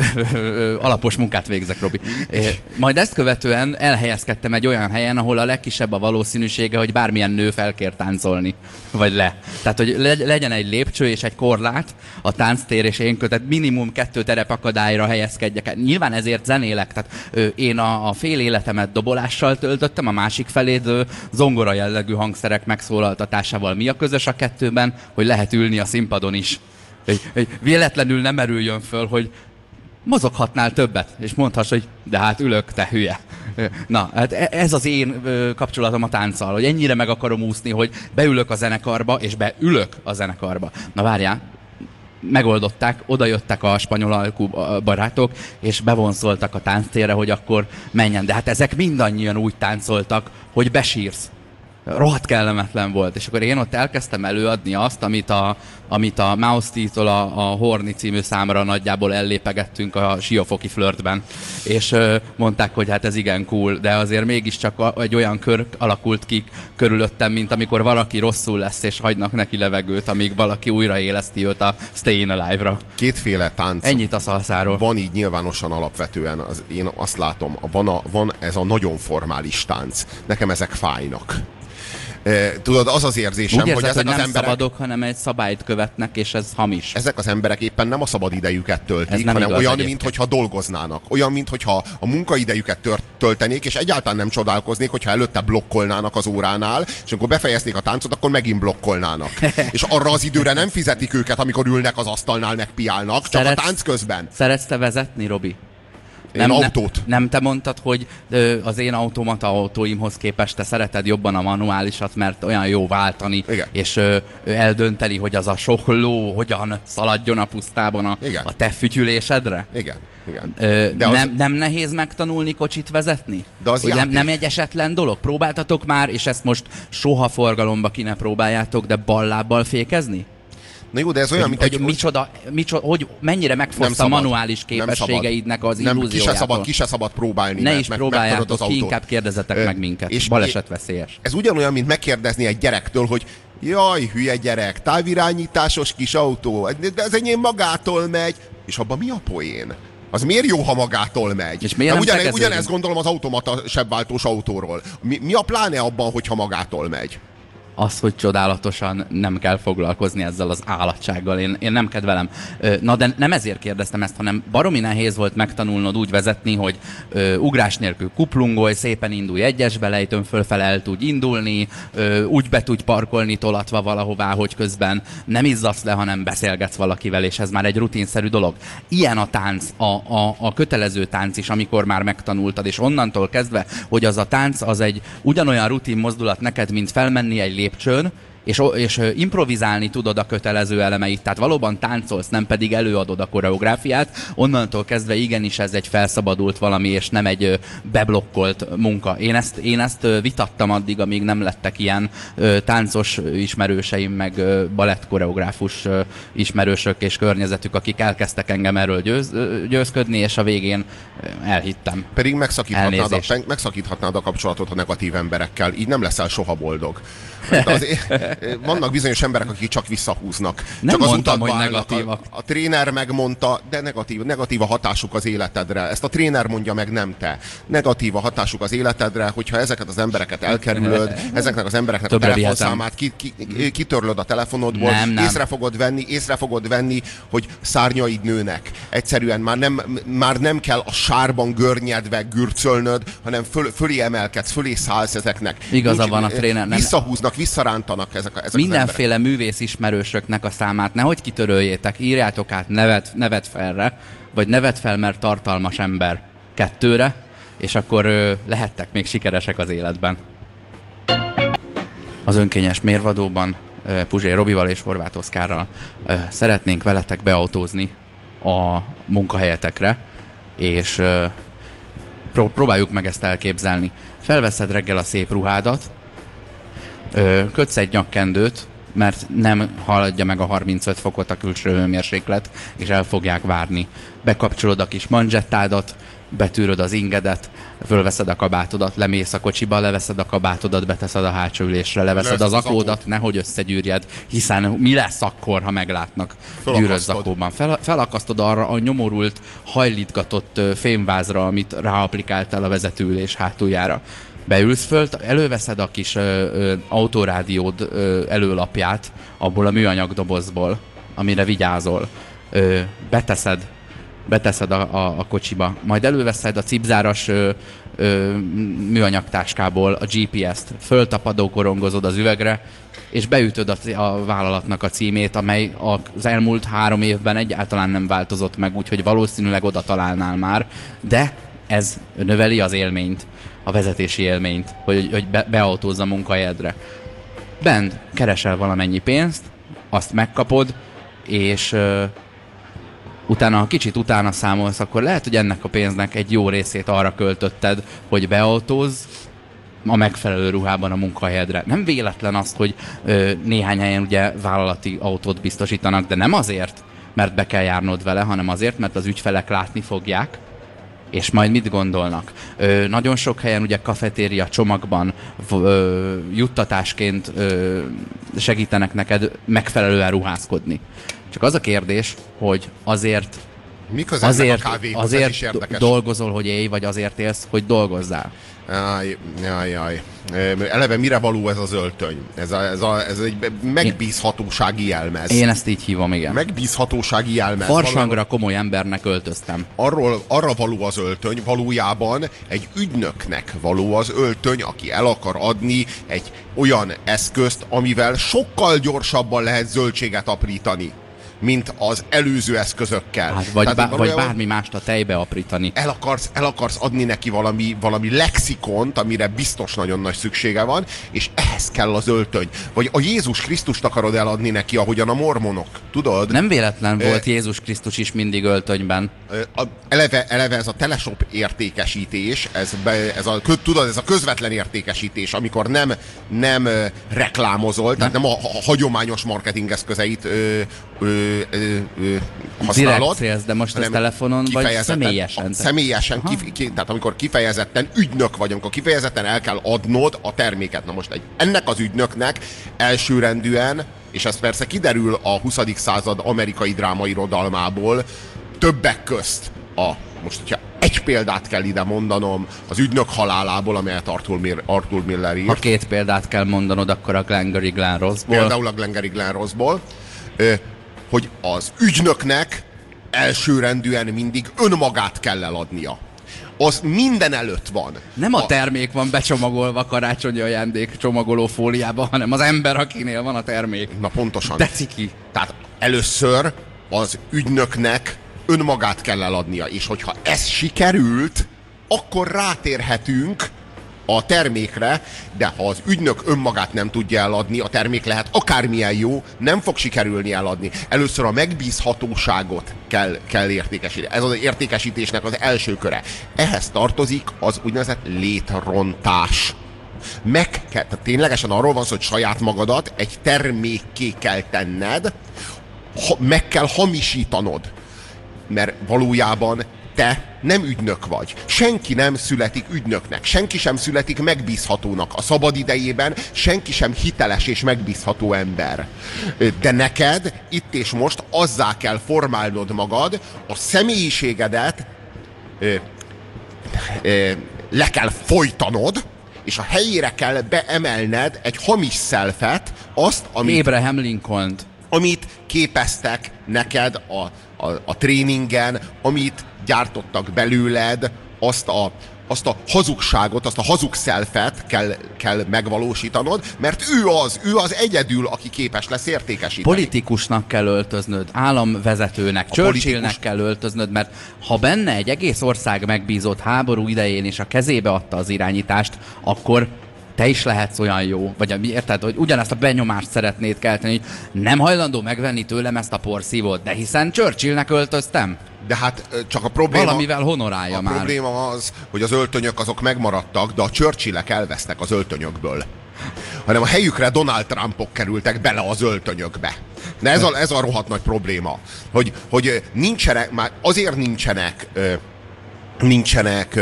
[SPEAKER 1] alapos munkát végzek, Robi. Majd ezt követően elhelyezkedtem egy olyan helyen, ahol a legkisebb a valószínűsége, hogy bármilyen nő felkér táncolni, vagy le. Tehát, hogy legyen egy lépcső és egy korlát, a tánctér és én kötet minimum 2 terepakadályra helyezkedjek. Nyilván ezért zenélek, tehát én a fél életemet dobolással töltöttem, a másik felét zongora jellegű hangszerek megszólaltatásával. Mi a közös a kettőben? Hogy lehet ülni a színpadon is. Véletlenül nem merüljön föl, hogy mozoghatnál többet, és mondhass, hogy de hát ülök, te hülye. Na, hát ez az én kapcsolatom a tánccal, hogy ennyire meg akarom úszni, hogy beülök a zenekarba, és beülök a zenekarba. Na várjál, megoldották, odajöttek a spanyol alkú barátok, és bevonszoltak a tánctérre, hogy akkor menjen. De hát ezek mindannyian úgy táncoltak, hogy besírsz. Rohadt kellemetlen volt, és akkor én ott elkezdtem előadni azt, amit a Mouse T-től a Horny című számra nagyjából ellépegettünk a Siófoki Flirtben, és mondták, hogy hát ez igen cool, de azért mégiscsak egy olyan kör alakult ki körülöttem, mint amikor valaki rosszul lesz, és hagynak neki levegőt, amíg valaki újraéleszti őt a Stayin' Alive-ra.
[SPEAKER 2] Kétféle tánc.
[SPEAKER 1] Ennyit a szalszáról.
[SPEAKER 2] Van így nyilvánosan alapvetően, én azt látom, van ez a nagyon formális tánc. Nekem ezek fájnak. Tudod, az az érzésem,
[SPEAKER 1] úgy érzed,
[SPEAKER 2] hogy ezek
[SPEAKER 1] hogy
[SPEAKER 2] az
[SPEAKER 1] nem
[SPEAKER 2] emberek...
[SPEAKER 1] szabadok, hanem egy szabályt követnek, és ez hamis.
[SPEAKER 2] Ezek az emberek éppen nem a szabad idejüket töltik, hanem olyan, mintha dolgoznának. Olyan, mintha a munkaidejüket töltenék, és egyáltalán nem csodálkoznék, hogyha előtte blokkolnának az óránál, és amikor befejeznék a táncot, akkor megint blokkolnának. És arra az időre nem fizetik őket, amikor ülnek az asztalnál, megpiálnak, csak a tánc közben.
[SPEAKER 1] Szeretsz te vezetni, Robi?
[SPEAKER 2] Autót.
[SPEAKER 1] Nem te mondtad, hogy az én automata autóimhoz képest te szereted jobban a manuálisat, mert olyan jó váltani,
[SPEAKER 2] igen.
[SPEAKER 1] És eldönteni, hogy az a sok ló hogyan szaladjon a pusztában a te fütyülésedre?
[SPEAKER 2] Igen.
[SPEAKER 1] Nem nehéz megtanulni kocsit vezetni?
[SPEAKER 2] De az
[SPEAKER 1] nem egy esetlen dolog? Próbáltatok már, és ezt most soha forgalomba ki ne próbáljátok, de ballábbal fékezni?
[SPEAKER 2] Na jó, de ez olyan, mint
[SPEAKER 1] hogy mennyire megfoszta a manuális képességeidnek az illúziójától.
[SPEAKER 2] Ki se szabad próbálni.
[SPEAKER 1] Ne is próbáljátok, ki inkább kérdezzetek meg minket. És balesetveszélyes.
[SPEAKER 2] Ez ugyanolyan, mint megkérdezni egy gyerektől, hogy jaj, hülye gyerek, távirányításos kis autó, de ez enyém magától megy. És abban mi a poén? Az miért jó, ha magától megy?
[SPEAKER 1] És miért nem
[SPEAKER 2] ugyanezt gondolom az automata sebváltós autóról. Mi a pláne abban, hogyha magától megy?
[SPEAKER 1] Az, hogy csodálatosan nem kell foglalkozni ezzel az állatsággal. Én nem kedvelem. Na, de nem ezért kérdeztem ezt, hanem baromi nehéz volt megtanulnod úgy vezetni, hogy ugrás nélkül kuplungolj, szépen indulj egyesbe, lejtőn fölfele el tudj indulni, úgy be tudj parkolni tolatva valahová, hogy közben nem izzadsz le, hanem beszélgetsz valakivel, és ez már egy rutinszerű dolog. Ilyen a tánc, a kötelező tánc is, amikor már megtanultad, és onnantól kezdve, hogy az a tánc, az egy ugyanolyan rutin mozdulat neked, mint felmenni egy lépcsőn, és improvizálni tudod a kötelező elemeit, tehát valóban táncolsz, nem pedig előadod a koreográfiát, onnantól kezdve igenis ez egy felszabadult valami, és nem egy beblokkolt munka. Én ezt vitattam addig, amíg nem lettek ilyen táncos ismerőseim, meg balettkoreográfus ismerősök és környezetük, akik elkezdtek engem erről győzködni, és a végén elhittem.
[SPEAKER 2] Pedig megszakíthatnád a kapcsolatot a negatív emberekkel, így nem leszel soha boldog. Vannak bizonyos emberek, akik csak visszahúznak.
[SPEAKER 1] Nem
[SPEAKER 2] csak
[SPEAKER 1] mondtam, hogy negatívak.
[SPEAKER 2] A tréner megmondta, de negatív a hatásuk az életedre. Ezt a tréner mondja meg, nem te. Negatív a hatásuk az életedre, hogyha ezeket az embereket elkerülöd, ezeknek az embereknek a telefonszámát kitörlöd a telefonodból,
[SPEAKER 1] nem.
[SPEAKER 2] Észre fogod venni, hogy szárnyaid nőnek. Egyszerűen már nem kell a sárban görnyedve gürcölnöd, hanem fölé emelkedsz, fölé szállsz ezeknek.
[SPEAKER 1] Igaza van a trénernek.
[SPEAKER 2] Visszahúznak, visszarántanak ezek
[SPEAKER 1] mindenféle művész ismerősöknek a számát nehogy kitöröljétek, írjátok át nevet felre, vagy nevet fel, mert tartalmas ember 2-re, és akkor lehettek még sikeresek az életben. Az önkényes mérvadóban Puzsér Robival és Horváth Oszkárral szeretnénk veletek beautózni a munkahelyetekre, és próbáljuk meg ezt elképzelni. Felveszed reggel a szép ruhádat, kötsz egy nyakkendőt, mert nem haladja meg a 35 fokot a külső hőmérséklet, és el fogják várni. Bekapcsolod a kis manzsettádat, betűröd az ingedet, fölveszed a kabátodat, lemész a kocsiba, leveszed a kabátodat, beteszed a hátsó ülésre, leveszed az zakódat, nehogy összegyűrjed, hiszen mi lesz akkor, ha meglátnak gyűrött zakóban. Felakasztod arra a nyomorult, hajlítgatott fémvázra, amit ráaplikáltál a vezetőülés hátuljára. Beülsz föl, előveszed a kis autórádiód előlapját abból a műanyag dobozból, amire vigyázol. Beteszed a kocsiba, majd előveszed a cipzáras műanyagtáskából a GPS-t, föltapadókorongozod az üvegre, és beütöd a vállalatnak a címét, amely az elmúlt 3 évben egyáltalán nem változott meg, úgyhogy valószínűleg oda találnál már, de ez növeli az élményt, a vezetési élményt, hogy beautózz a munkahelyedre. Bent keresel valamennyi pénzt, azt megkapod, és ha kicsit utána számolsz, akkor lehet, hogy ennek a pénznek egy jó részét arra költötted, hogy beautózz a megfelelő ruhában a munkahelyedre. Nem véletlen az, hogy néhány helyen ugye vállalati autót biztosítanak, de nem azért, mert be kell járnod vele, hanem azért, mert az ügyfelek látni fogják, és majd mit gondolnak. Nagyon sok helyen ugye kafetéria csomagban juttatásként segítenek neked megfelelően ruházkodni. Csak az a kérdés, hogy azért dolgozol, hogy élj, vagy azért élsz, hogy dolgozzál.
[SPEAKER 2] Jaj. Eleve mire való ez az öltöny? Ez egy megbízhatósági jelmez.
[SPEAKER 1] Én ezt így hívom, igen.
[SPEAKER 2] Megbízhatósági jelmez.
[SPEAKER 1] Farsangra komoly embernek öltöztem.
[SPEAKER 2] Arra való az öltöny, valójában egy ügynöknek való az öltöny, aki el akar adni egy olyan eszközt, amivel sokkal gyorsabban lehet zöldséget aprítani, mint az előző eszközökkel.
[SPEAKER 1] Hát, vagy bármi mást a tejbe aprítani.
[SPEAKER 2] El akarsz adni neki valami lexikont, amire biztos nagyon nagy szüksége van, és ehhez kell az öltöny. Vagy a Jézus Krisztust akarod eladni neki, ahogyan a mormonok, tudod?
[SPEAKER 1] Nem véletlen volt Jézus Krisztus is mindig öltönyben.
[SPEAKER 2] Eleve ez a teleshop értékesítés, ez a közvetlen értékesítés, amikor nem reklámozol, tehát nem a hagyományos marketing eszközeit használod.
[SPEAKER 1] Direkt de most a telefonon vagy személyesen?
[SPEAKER 2] Személyesen, tehát amikor kifejezetten ügynök vagy, amikor kifejezetten el kell adnod a terméket. Na most ennek az ügynöknek elsőrendűen, és ez persze kiderül a 20. század amerikai drámairodalmából, többek közt most, hogyha egy példát kell ide mondanom, az ügynök halálából, amelyet Arthur Miller írt.
[SPEAKER 1] Ha két példát kell mondanod, akkor a Glengarry Glen Rossból.
[SPEAKER 2] Például a Glengarry Glen Rossból, hogy az ügynöknek elsőrendűen mindig önmagát kell eladnia. Az minden előtt van.
[SPEAKER 1] Nem a termék van becsomagolva karácsonyi ajándék csomagoló fóliába, hanem az ember, akinél van a termék.
[SPEAKER 2] Na pontosan.
[SPEAKER 1] De ciki.
[SPEAKER 2] Tehát először az ügynöknek önmagát kell eladnia, és hogyha ez sikerült, akkor rátérhetünk a termékre, de ha az ügynök önmagát nem tudja eladni, a termék lehet akármilyen jó, nem fog sikerülni eladni. Először a megbízhatóságot kell értékesíteni. Ez az értékesítésnek az első köre. Ehhez tartozik az úgynevezett létrontás. Tehát ténylegesen arról van szó, hogy saját magadat egy termékké kell tenned, meg kell hamisítanod. Mert valójában te nem ügynök vagy. Senki nem születik ügynöknek. Senki sem születik megbízhatónak. A szabad idejében senki sem hiteles és megbízható ember. De neked itt és most azzá kell formálnod magad, a személyiségedet le kell folytanod, és a helyére kell beemelned egy hamis szelfet, azt,
[SPEAKER 1] Abraham Lincoln-t,
[SPEAKER 2] amit képeztek neked a tréningen, amit gyártottak belőled, azt a hazugságot, azt a hazug szelfet kell megvalósítanod, mert ő az egyedül, aki képes lesz értékesíteni.
[SPEAKER 1] Politikusnak kell öltöznöd, államvezetőnek, Churchillnek kell öltöznöd, mert ha benne egy egész ország megbízott háború idején és a kezébe adta az irányítást, akkor te is lehetsz olyan jó, vagy érted, hogy ugyanezt a benyomást szeretnéd kelteni, hogy nem hajlandó megvenni tőlem ezt a porszívót, de hiszen Churchillnek öltöztem.
[SPEAKER 2] De hát csak a probléma...
[SPEAKER 1] Valamivel honorálja már.
[SPEAKER 2] A probléma az, hogy az öltönyök azok megmaradtak, de a Churchillek elvesztek az öltönyökből. Hanem a helyükre Donald Trumpok kerültek bele az öltönyökbe. De ez a rohadt nagy probléma. Hogy nincsenek, már azért nincsenek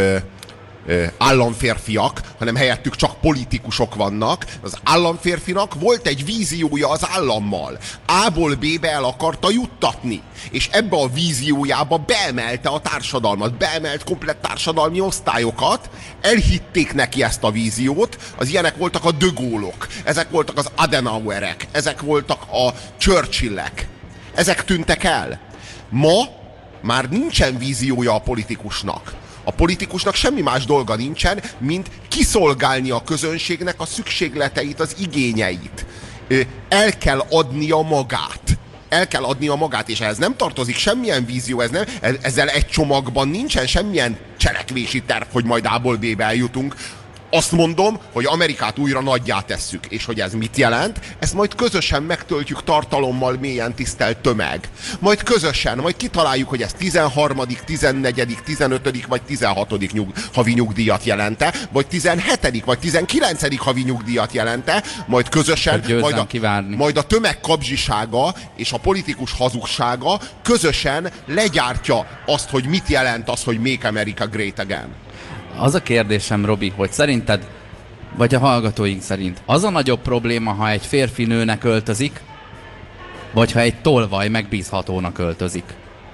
[SPEAKER 2] államférfiak, hanem helyettük csak politikusok vannak. Az államférfinak volt egy víziója az állammal. A-ból B-be el akarta juttatni. És ebbe a víziójába beemelte a társadalmat, beemelt komplett társadalmi osztályokat, elhitték neki ezt a víziót, az ilyenek voltak a De Gaulle-ok, ezek voltak az Adenauerek, ezek voltak a Churchillek. Ezek tűntek el. Ma már nincsen víziója a politikusnak. A politikusnak semmi más dolga nincsen, mint kiszolgálni a közönségnek a szükségleteit, az igényeit. El kell adnia magát. El kell adnia magát, és ehhez nem tartozik semmilyen vízió, ezzel egy csomagban nincsen semmilyen cselekvési terv, hogy majd A-ból B-be eljutunk. Azt mondom, hogy Amerikát újra nagyjá tesszük, és hogy ez mit jelent, ezt majd közösen megtöltjük tartalommal, mélyen tisztelt tömeg. Majd közösen, majd kitaláljuk, hogy ez 13., 14., 15. vagy 16. havi nyugdíjat jelente, vagy 17. vagy 19. havi nyugdíjat jelente, majd közösen, majd a tömeg kapzsisága és a politikus hazugsága közösen legyártja azt, hogy mit jelent az, hogy Make America Great Again.
[SPEAKER 1] Az a kérdésem, Robi, hogy szerinted, vagy a hallgatóink szerint, az a nagyobb probléma, ha egy férfi nőnek öltözik, vagy ha egy tolvaj megbízhatónak öltözik?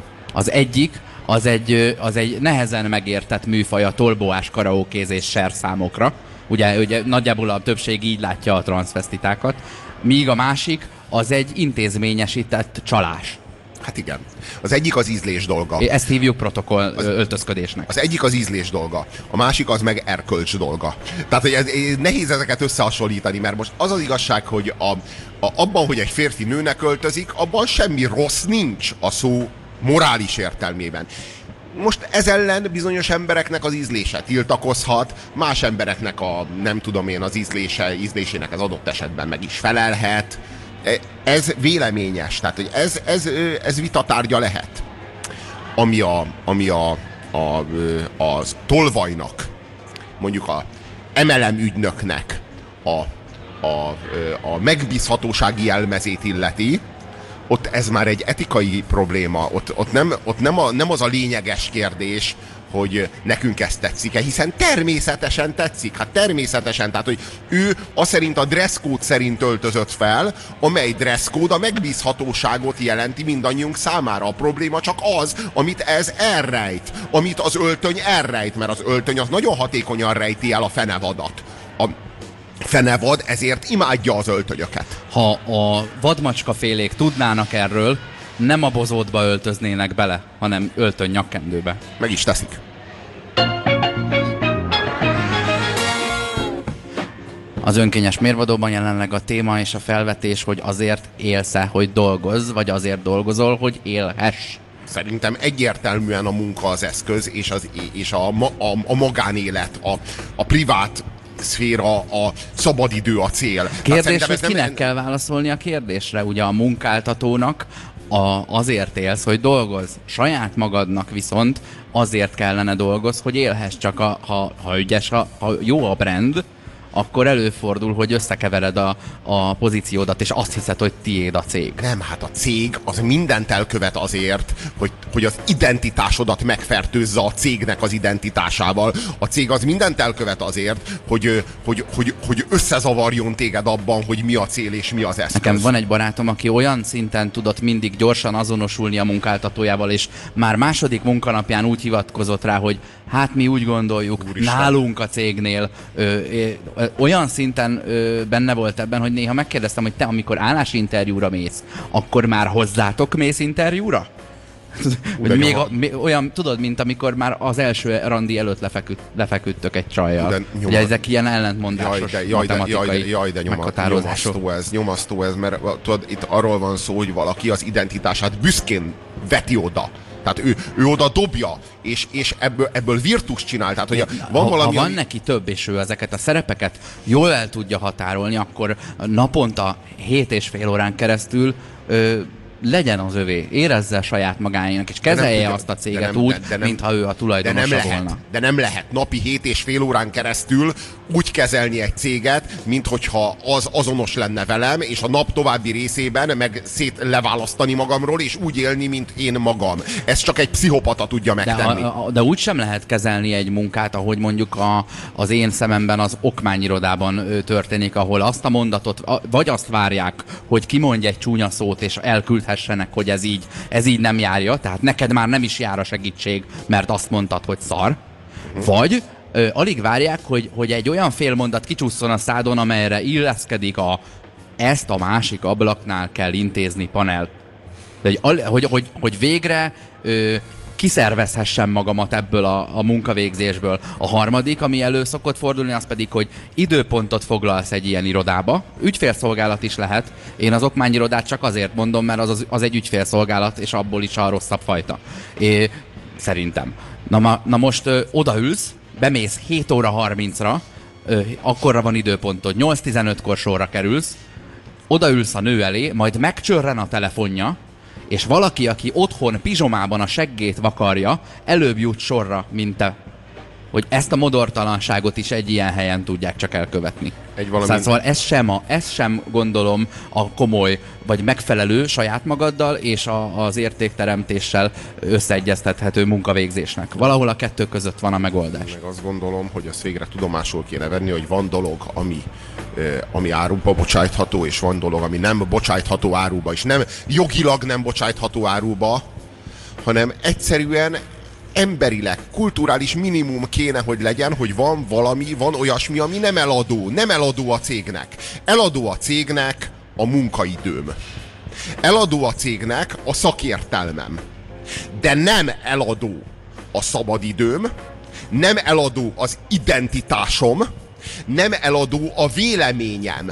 [SPEAKER 1] Az egyik, az egy nehezen megértett műfaj a tolboás karaokézés serszámokra. Ugye nagyjából a többség így látja a transzvesztitákat. Míg a másik, az egy intézményesített csalás.
[SPEAKER 2] Hát igen. Az egyik az ízlés dolga.
[SPEAKER 1] Ezt hívjuk protokoll öltözködésnek.
[SPEAKER 2] Az egyik az ízlés dolga, a másik az meg erkölcs dolga. Tehát, hogy nehéz ezeket összehasonlítani, mert most az az igazság, hogy abban, hogy egy férfi nőnek öltözik, abban semmi rossz nincs a szó morális értelmében. Most ez ellen bizonyos embereknek az ízlése tiltakozhat, más embereknek nem tudom én, az ízlésének az adott esetben meg is felelhet. Ez véleményes, tehát hogy ez vitatárgya lehet. Ami az tolvajnak, mondjuk a MLM ügynöknek a megbízhatósági jelmezét illeti, ott ez már egy etikai probléma, ott nem az a lényeges kérdés, hogy nekünk ezt tetszik-e, hiszen természetesen tetszik. Hát természetesen, tehát hogy ő azt szerint a dresscode szerint öltözött fel, amely dresscode a megbízhatóságot jelenti mindannyiunk számára. A probléma csak az, amit ez elrejt, amit az öltöny elrejt, mert az öltöny az nagyon hatékonyan rejti el a fenevadat. A fenevad ezért imádja az öltönyöket.
[SPEAKER 1] Ha a vadmacskafélék tudnának erről, nem a bozótba öltöznének bele, hanem öltöny nyakkendőbe.
[SPEAKER 2] Meg is teszik.
[SPEAKER 1] Az önkényes mérvadóban jelenleg a téma és a felvetés, hogy azért élsz-e, hogy dolgozz, vagy azért dolgozol, hogy élhess.
[SPEAKER 2] Szerintem egyértelműen a munka az eszköz, és a magánélet, a privát szféra, a szabadidő a cél.
[SPEAKER 1] Kérdés, hogy kinek kell válaszolni a kérdésre? Ugye a munkáltatónak azért élsz, hogy dolgozz. Saját magadnak viszont azért kellene dolgozni, hogy élhess, csak ha ügyes, ha jó a brand, akkor előfordul, hogy összekevered a pozíciódat, és azt hiszed, hogy tiéd a cég.
[SPEAKER 2] Nem, hát a cég az mindent elkövet azért, hogy az identitásodat megfertőzze a cégnek az identitásával. A cég az mindent elkövet azért, hogy összezavarjon téged abban, hogy mi a cél és mi az eszköz.
[SPEAKER 1] Nekem van egy barátom, aki olyan szinten tudott mindig gyorsan azonosulni a munkáltatójával, és már második munkanapján úgy hivatkozott rá, hogy hát mi úgy gondoljuk, Úristen, nálunk a cégnél olyan szinten benne volt ebben, hogy néha megkérdeztem, hogy te, amikor állásinterjúra mész, akkor már hozzátok mész interjúra? Hogy olyan, tudod, mint amikor már az első randi előtt lefeküdtök egy csajjal. Ugye ezek ilyen ellentmondásos matematikai meghatározások.
[SPEAKER 2] Nyomasztó ez, mert tudod, itt arról van szó, hogy valaki az identitását büszkén veti oda. Tehát ő oda dobja, és ebből virtus csinál. Tehát, hogy
[SPEAKER 1] ha van neki több, és ő ezeket a szerepeket jól el tudja határolni, akkor naponta 7,5 órán keresztül legyen az övé, érezze saját magáénak, és kezelje azt a céget mintha ő a tulajdonosa volna.
[SPEAKER 2] De nem lehet napi 7,5 órán keresztül úgy kezelni egy céget, minthogyha az azonos lenne velem, és a nap további részében meg leválasztani magamról, és úgy élni, mint én magam. Ez csak egy pszichopata tudja megtenni.
[SPEAKER 1] De úgy sem lehet kezelni egy munkát, ahogy mondjuk az én szememben az okmányirodában történik, ahol azt a mondatot, vagy azt várják, hogy kimondj egy csúnya szót, és elküldhessenek, hogy ez így nem járja, tehát neked már nem is jár a segítség, mert azt mondtad, hogy szar. Vagy alig várják, hogy egy olyan félmondat kicsusszon a szádon, amelyre illeszkedik ezt a másik ablaknál kell intézni panel. De hogy végre kiszervezhessem magamat ebből a munkavégzésből. A harmadik, ami elő szokott fordulni, az pedig, hogy időpontot foglalsz egy ilyen irodába. Ügyfélszolgálat is lehet. Én az okmányirodát csak azért mondom, mert az egy ügyfélszolgálat, és abból is a rosszabb fajta. Szerintem. Na most odaülsz, bemész 7 óra 30-ra, akkorra van időpontod, 8:15-kor sorra kerülsz, odaülsz a nő elé, majd megcsörren a telefonja, és valaki, aki otthon pizsomában a seggét vakarja, előbb jut sorra, mint te. Hogy ezt a modortalanságot is egy ilyen helyen tudják csak elkövetni. Szóval ez sem gondolom a komoly, vagy megfelelő saját magaddal és az értékteremtéssel összeegyeztethető munkavégzésnek. Valahol a kettő között van a megoldás.
[SPEAKER 2] Meg azt gondolom, hogy azt végre tudomásul kéne venni, hogy van dolog, ami áruba bocsájtható, és van dolog, ami nem bocsájtható áruba, és nem jogilag nem bocsájtható áruba, hanem egyszerűen emberileg, kulturális minimum kéne, hogy legyen, hogy van olyasmi, ami nem eladó. Nem eladó a cégnek. Eladó a cégnek a munkaidőm. Eladó a cégnek a szakértelmem. De nem eladó a szabadidőm, nem eladó az identitásom, nem eladó a véleményem.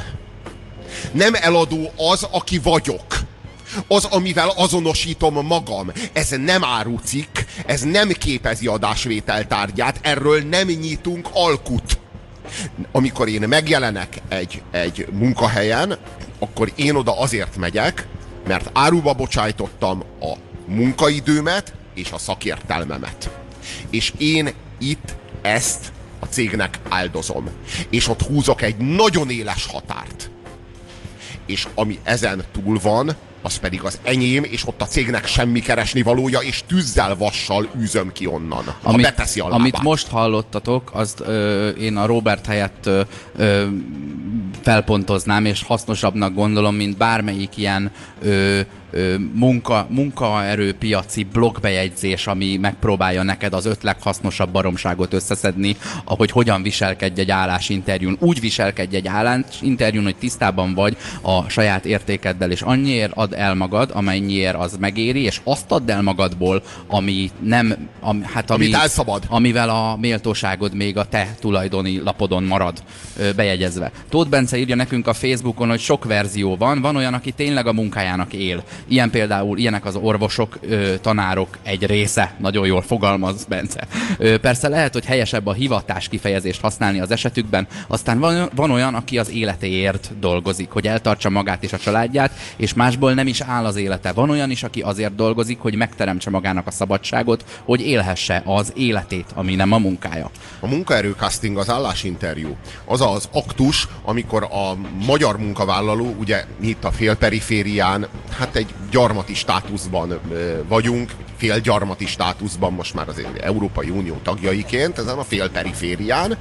[SPEAKER 2] Nem eladó az, aki vagyok. Az, amivel azonosítom magam. Ez nem árucikk, ez nem képezi adásvétel tárgyát, erről nem nyitunk alkut. Amikor én megjelenek egy munkahelyen, akkor én oda azért megyek, mert áruba bocsájtottam a munkaidőmet és a szakértelmemet. És én itt ezt a cégnek áldozom. És ott húzok egy nagyon éles határt. És ami ezen túl van, az pedig az enyém, és ott a cégnek semmi keresni valója, és tűzzel, vassal űzöm ki onnan, ha beteszi a lábát.
[SPEAKER 1] Amit most hallottatok, azt én a Robert helyett felpontoznám, és hasznosabbnak gondolom, mint bármelyik ilyen munkaerőpiaci blogbejegyzés, ami megpróbálja neked az 5 leghasznosabb baromságot összeszedni, ahogy hogyan viselkedj egy állásinterjún. Úgy viselkedj egy állásinterjún, hogy tisztában vagy a saját értékeddel, és annyiért add el magad, amennyiért az megéri, és azt add el magadból, ami nem,
[SPEAKER 2] amit elszabad.
[SPEAKER 1] Amivel a méltóságod még a te tulajdoni lapodon marad bejegyezve. Tóth Bence írja nekünk a Facebookon, hogy sok verzió van. Van olyan, aki tényleg a munkájának él. Ilyenek az orvosok, tanárok egy része. Nagyon jól fogalmaz Bence. Persze lehet, hogy helyesebb a hivatás kifejezést használni az esetükben. Aztán van olyan, aki az életéért dolgozik, hogy eltartsa magát és a családját, és másból nem is áll az élete. Van olyan is, aki azért dolgozik, hogy megteremtse magának a szabadságot, hogy élhesse az életét, ami nem a munkája.
[SPEAKER 2] A munkaerőcasting, az állásinterjú, az az aktus, amikor a magyar munkavállaló, ugye mi itt a félperiférián, hát egy gyarmati státuszban vagyunk, félgyarmati státuszban most már az Európai Unió tagjaiként, ezen a félperiférián.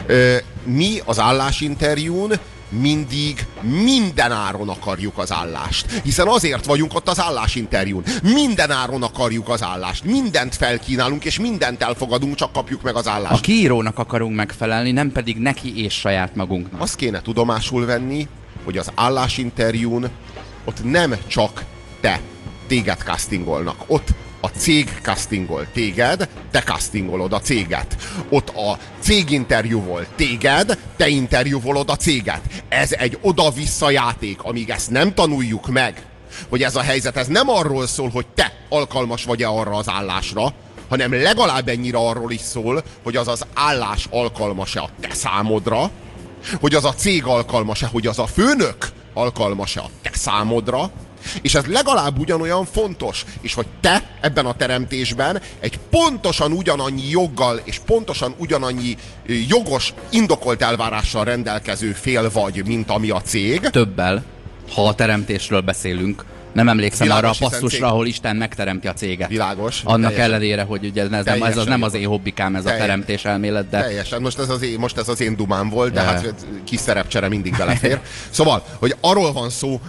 [SPEAKER 2] Mi az állásinterjún mindig minden áron akarjuk az állást. Hiszen azért vagyunk ott az állásinterjún. Minden áron akarjuk az állást. Mindent felkínálunk, és mindent elfogadunk, csak kapjuk meg az állást.
[SPEAKER 1] A kiírónak akarunk megfelelni, nem pedig neki és saját magunknak.
[SPEAKER 2] Azt kéne tudomásul venni, hogy az állásinterjún ott nem csak téged castingolnak. Ott a cég castingol téged, te castingolod a céget. Ott a cég interjúvol téged, te interjúvolod a céget. Ez egy oda-vissza játék, amíg ezt nem tanuljuk meg, hogy ez a helyzet, ez nem arról szól, hogy te alkalmas vagy-e arra az állásra, hanem legalább ennyire arról is szól, hogy az az állás alkalmas-e a te számodra, hogy az a cég alkalmas-e, hogy az a főnök alkalmas-e a te számodra, és ez legalább ugyanolyan fontos, és hogy te ebben a teremtésben egy pontosan ugyanannyi joggal és pontosan ugyanannyi jogos, indokolt elvárással rendelkező fél vagy, mint ami a cég.
[SPEAKER 1] Többel, ha a teremtésről beszélünk. Nem emlékszem arra a passzusra, ahol Isten megteremti a céget.
[SPEAKER 2] Világos.
[SPEAKER 1] Annak ellenére, hogy ugye ez nem az én hobbikám, ez a teremtés elmélet, de...
[SPEAKER 2] Teljesen. Most ez az én dumám volt, de hát kis szerepcsere mindig belefér. Szóval, hogy arról van szó,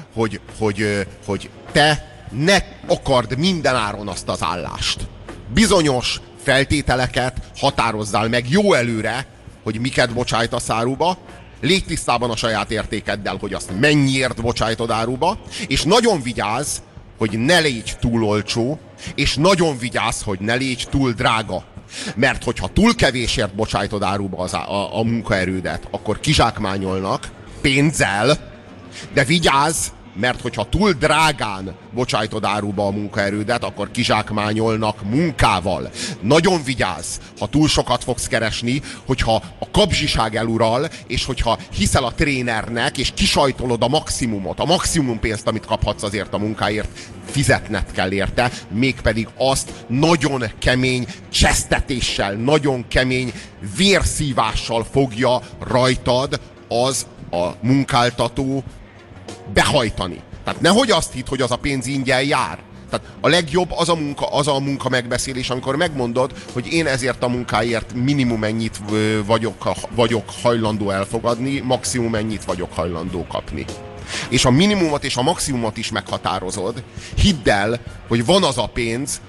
[SPEAKER 2] hogy te ne akard minden áron azt az állást. Bizonyos feltételeket határozzál meg jó előre, hogy miket bocsájtasz áruba, légy tisztában a saját értékeddel, hogy azt mennyiért bocsájtod áruba, és nagyon vigyázz, hogy ne légy túl olcsó, és nagyon vigyázz, hogy ne légy túl drága. Mert hogyha túl kevésért bocsájtod áruba a munkaerődet, akkor kizsákmányolnak pénzzel, de vigyázz, mert hogyha túl drágán bocsájtod áruba a munkaerődet, akkor kizsákmányolnak munkával. Nagyon vigyázz, ha túl sokat fogsz keresni, hogyha a kapzsiság elural, és hogyha hiszel a trénernek, és kisajtolod a maximumot, a maximum pénzt, amit kaphatsz azért a munkáért, fizetned kell érte, mégpedig azt nagyon kemény csesztetéssel, nagyon kemény vérszívással fogja rajtad az a munkáltató behajtani. Tehát nehogy azt hidd, hogy az a pénz ingyen jár. Tehát a legjobb az a munka megbeszélés, amikor megmondod, hogy én ezért a munkáért minimum ennyit vagyok hajlandó elfogadni, maximum ennyit vagyok hajlandó kapni. És a minimumot és a maximumot is meghatározod. Hidd el, hogy van az a pénz,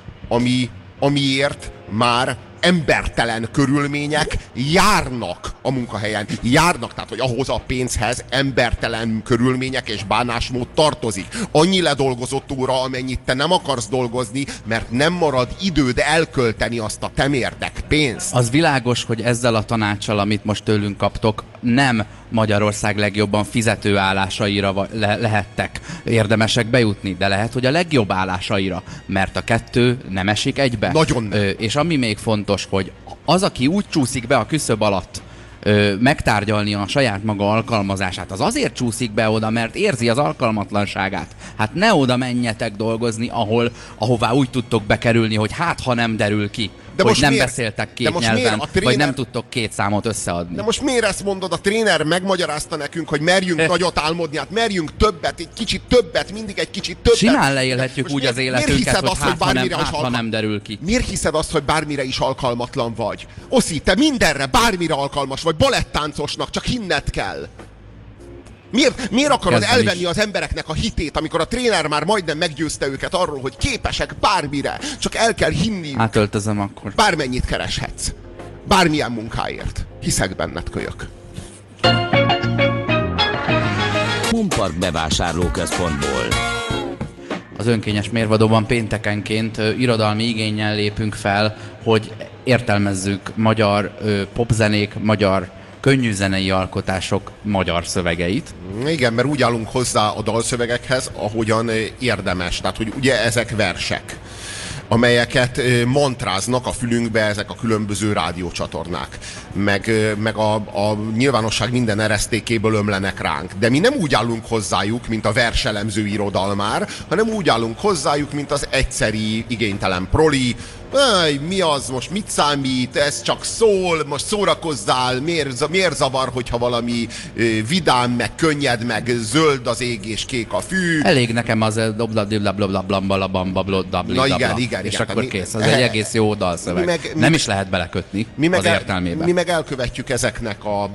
[SPEAKER 2] amiért már embertelen körülmények járnak a munkahelyen. Járnak, tehát hogy ahhoz a pénzhez embertelen körülmények és bánásmód tartozik. Annyi ledolgozott óra, amennyit te nem akarsz dolgozni, mert nem marad időd elkölteni azt a temérdek pénzt.
[SPEAKER 1] Az világos, hogy ezzel a tanácssal, amit most tőlünk kaptok, nem Magyarország legjobban fizető állásaira lehettek érdemesek bejutni, de lehet, hogy a legjobb állásaira, mert a kettő nem esik egybe.
[SPEAKER 2] Nagyon.
[SPEAKER 1] És ami még fontos, hogy az, aki úgy csúszik be a küszöb alatt, megtárgyalni a saját maga alkalmazását, az azért csúszik be oda, mert érzi az alkalmatlanságát. Hát ne oda menjetek dolgozni, ahová úgy tudtok bekerülni, hogy hát ha nem derül ki. hogy nem beszéltek két nyelven, vagy nem tudtok két számot összeadni.
[SPEAKER 2] De most miért ezt mondod? A tréner megmagyarázta nekünk, hogy merjünk nagyot álmodni, hát merjünk többet, egy kicsit többet, mindig egy kicsit többet.
[SPEAKER 1] Simán leélhetjük úgy az életünket, hogy ha nem derül ki.
[SPEAKER 2] Miért hiszed azt, hogy bármire is alkalmatlan vagy? Oszi, te mindenre, bármire alkalmas vagy, balettáncosnak, csak hinned kell. Miért akarod elvenni az embereknek a hitét, amikor a tréner már majdnem meggyőzte őket arról, hogy képesek bármire, csak el kell hinni.
[SPEAKER 1] Átöltözöm akkor.
[SPEAKER 2] Bármennyit kereshetsz. Bármilyen munkáért. Hiszek benned, kölyök.
[SPEAKER 3] Monpark bevásárlóközpontból.
[SPEAKER 1] Az önkényes mérvadóban péntekenként irodalmi igénnyel lépünk fel, hogy értelmezzük magyar popzenék, magyar könnyűzenei alkotások magyar szövegeit.
[SPEAKER 2] Igen, mert úgy állunk hozzá a dalszövegekhez, ahogyan érdemes. Tehát, hogy ugye ezek versek, amelyeket mantráznak a fülünkbe ezek a különböző rádiócsatornák. Meg a nyilvánosság minden eresztékéből ömlenek ránk. De mi nem úgy állunk hozzájuk, mint a verselemző irodalmár, hanem úgy állunk hozzájuk, mint az egyszeri, igénytelen proli. Mi az, most mit számít, ez csak szól, most szórakozzál, miért zavar, hogyha valami vidám, meg könnyed, meg zöld az ég és kék a fű.
[SPEAKER 1] Elég nekem az
[SPEAKER 2] Na igen.
[SPEAKER 1] És akkor kész, ez egy egész jó dalszöveg. Nem is lehet belekötni az értelmébe.
[SPEAKER 2] Mi meg elkövetjük ezeknek a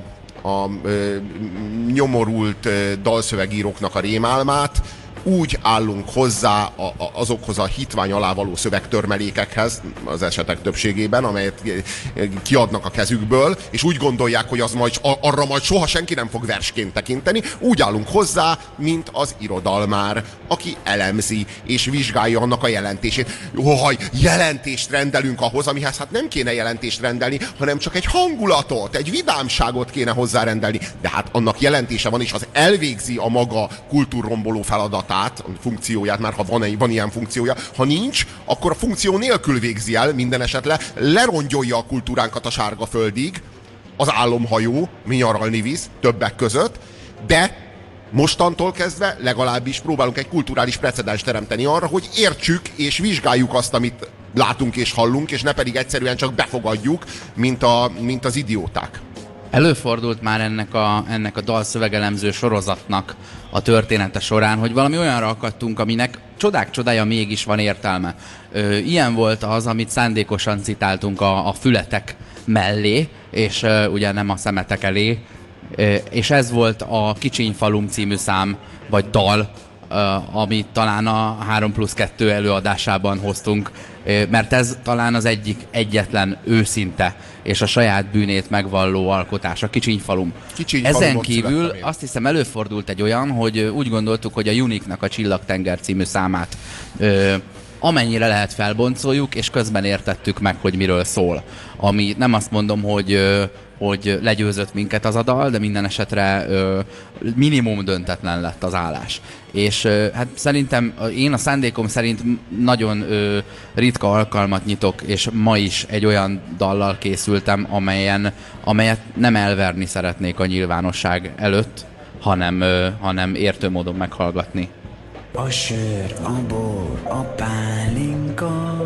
[SPEAKER 2] nyomorult dalszövegíróknak a rémálmát, úgy állunk hozzá azokhoz a hitvány alá való szövegtörmelékekhez, az esetek többségében, amelyet kiadnak a kezükből, és úgy gondolják, hogy arra majd soha senki nem fog versként tekinteni, úgy állunk hozzá, mint az irodalmár, aki elemzi és vizsgálja annak a jelentését. Jelentést rendelünk ahhoz, amihez hát nem kéne jelentést rendelni, hanem csak egy hangulatot, egy vidámságot kéne hozzárendelni. De hát annak jelentése van, és az elvégzi a maga kultúrromboló feladatát, a funkcióját, már ha van ilyen funkciója. Ha nincs, akkor a funkció nélkül végzi el minden esetre, lerongyolja a kultúránkat a sárga földig, az álomhajó, mi nyaralni visz, többek között, de mostantól kezdve legalábbis próbálunk egy kulturális precedens teremteni arra, hogy értsük és vizsgáljuk azt, amit látunk és hallunk, és ne pedig egyszerűen csak befogadjuk, mint az idióták.
[SPEAKER 1] Előfordult már ennek a dalszövegelemző sorozatnak a története során, hogy valami olyanra akadtunk, aminek csodák csodája mégis van értelme. Ilyen volt az, amit szándékosan citáltunk a fületek mellé, és ugye nem a szemetek elé, és ez volt a Kicsinyfalum című szám, vagy dal, amit talán a 3+2 előadásában hoztunk, mert ez talán az egyetlen őszinte és a saját bűnét megvalló alkotás, a Kicsinyfalum. Ezen kívül azt hiszem előfordult egy olyan, hogy úgy gondoltuk, hogy a Unique-nak a Csillagtenger című számát amennyire lehet felboncoljuk, és közben értettük meg, hogy miről szól. Ami nem azt mondom, hogy legyőzött minket az a dal, de minden esetre minimum döntetlen lett az állás. És hát szerintem én a szándékom szerint nagyon ritka alkalmat nyitok, és ma is egy olyan dallal készültem, amelyet nem elverni szeretnék a nyilvánosság előtt, hanem értő módon meghallgatni.
[SPEAKER 4] A sör, a bor, a pálinka,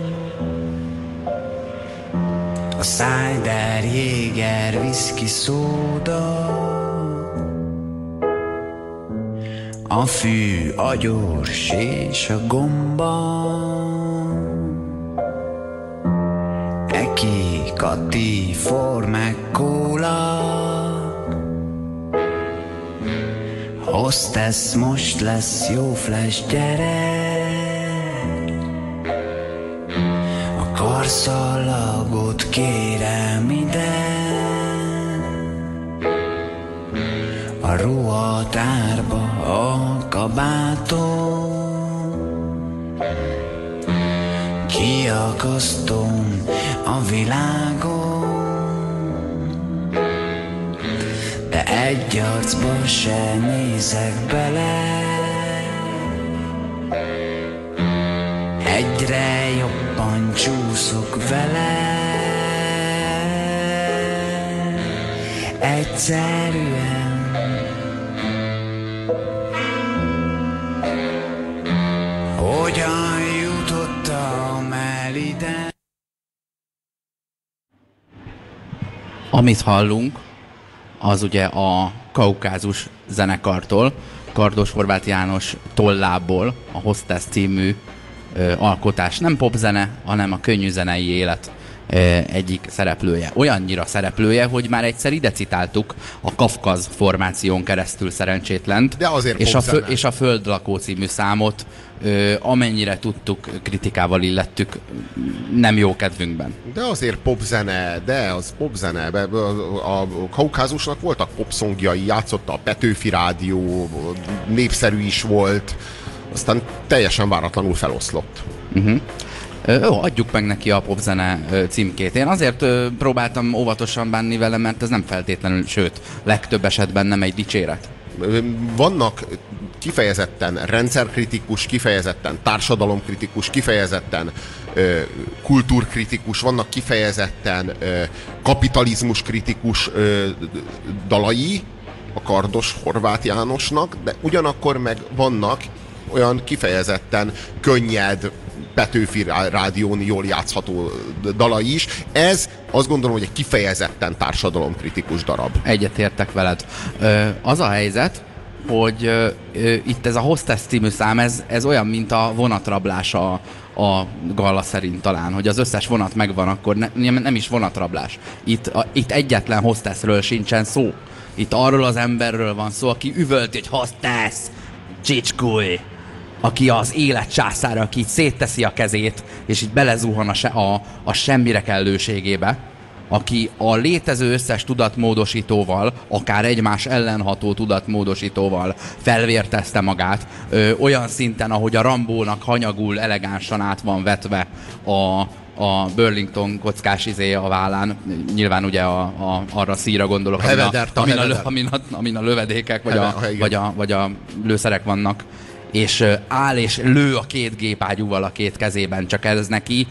[SPEAKER 4] a cider, jéger, whisky, szóda, a fű, a gyors és a gomba, Eki, Kati, formák, kóla, hostess, most lesz jó flash, gyere! A karszalagot kérem ide, a ruhatárba a kabátom, kiakasztom a világon, de egy arcba se nézek bele. Egyre jobban csúszok vele, egyszerűen hogyan jutottam el ide.
[SPEAKER 1] Amit hallunk, az ugye a Kaukázus zenekartól, Kardos Horváth János tollából, a Hostess című alkotás. Nem popzene, hanem a könnyű zenei élet egyik szereplője. Olyannyira szereplője, hogy már egyszer ide citáltuk a Kafkaz formáción keresztül szerencsétlent.
[SPEAKER 2] De azért
[SPEAKER 1] és a Földlakó című számot, amennyire tudtuk, kritikával illettük, nem jó kedvünkben.
[SPEAKER 2] De azért popzene, az popzene. A Kaukázusnak voltak popszongjai, játszotta a Petőfi Rádió, népszerű is volt, aztán teljesen váratlanul feloszlott.
[SPEAKER 1] Jó, adjuk meg neki a popzene címkét. Én azért próbáltam óvatosan bánni vele, mert ez nem feltétlenül, sőt, legtöbb esetben nem egy dicséret.
[SPEAKER 2] Vannak kifejezetten rendszerkritikus, kifejezetten társadalomkritikus, kifejezetten kultúrkritikus, vannak kifejezetten kapitalizmuskritikus dalai a Kardos Horváth Jánosnak, de ugyanakkor meg vannak olyan kifejezetten könnyed, Petőfi Rádión jól játszható dalai is. Ez azt gondolom, hogy egy kifejezetten társadalomkritikus darab.
[SPEAKER 1] Egyetértek veled. Az a helyzet, hogy itt ez a Hostess című szám, ez olyan, mint a vonatrablás a Galla szerint talán, hogy az összes vonat megvan, akkor nem is vonatrablás. Itt egyetlen hostessről sincsen szó. Itt arról az emberről van szó, aki üvölti, hogy hostess, csicskúj, aki az élet császára, aki így szétteszi a kezét, és így belezuhan a semmire kellőségébe, aki a létező összes tudatmódosítóval, akár egymás ellenható tudatmódosítóval felvértezte magát, olyan szinten, ahogy a Rambónak hanyagul, elegánsan át van vetve a Burlington kockás a vállán, nyilván ugye arra a szíra gondolok, amin a lövedékek vagy a lőszerek vannak, és áll és lő a két gépágyúval a két kezében, csak ez neki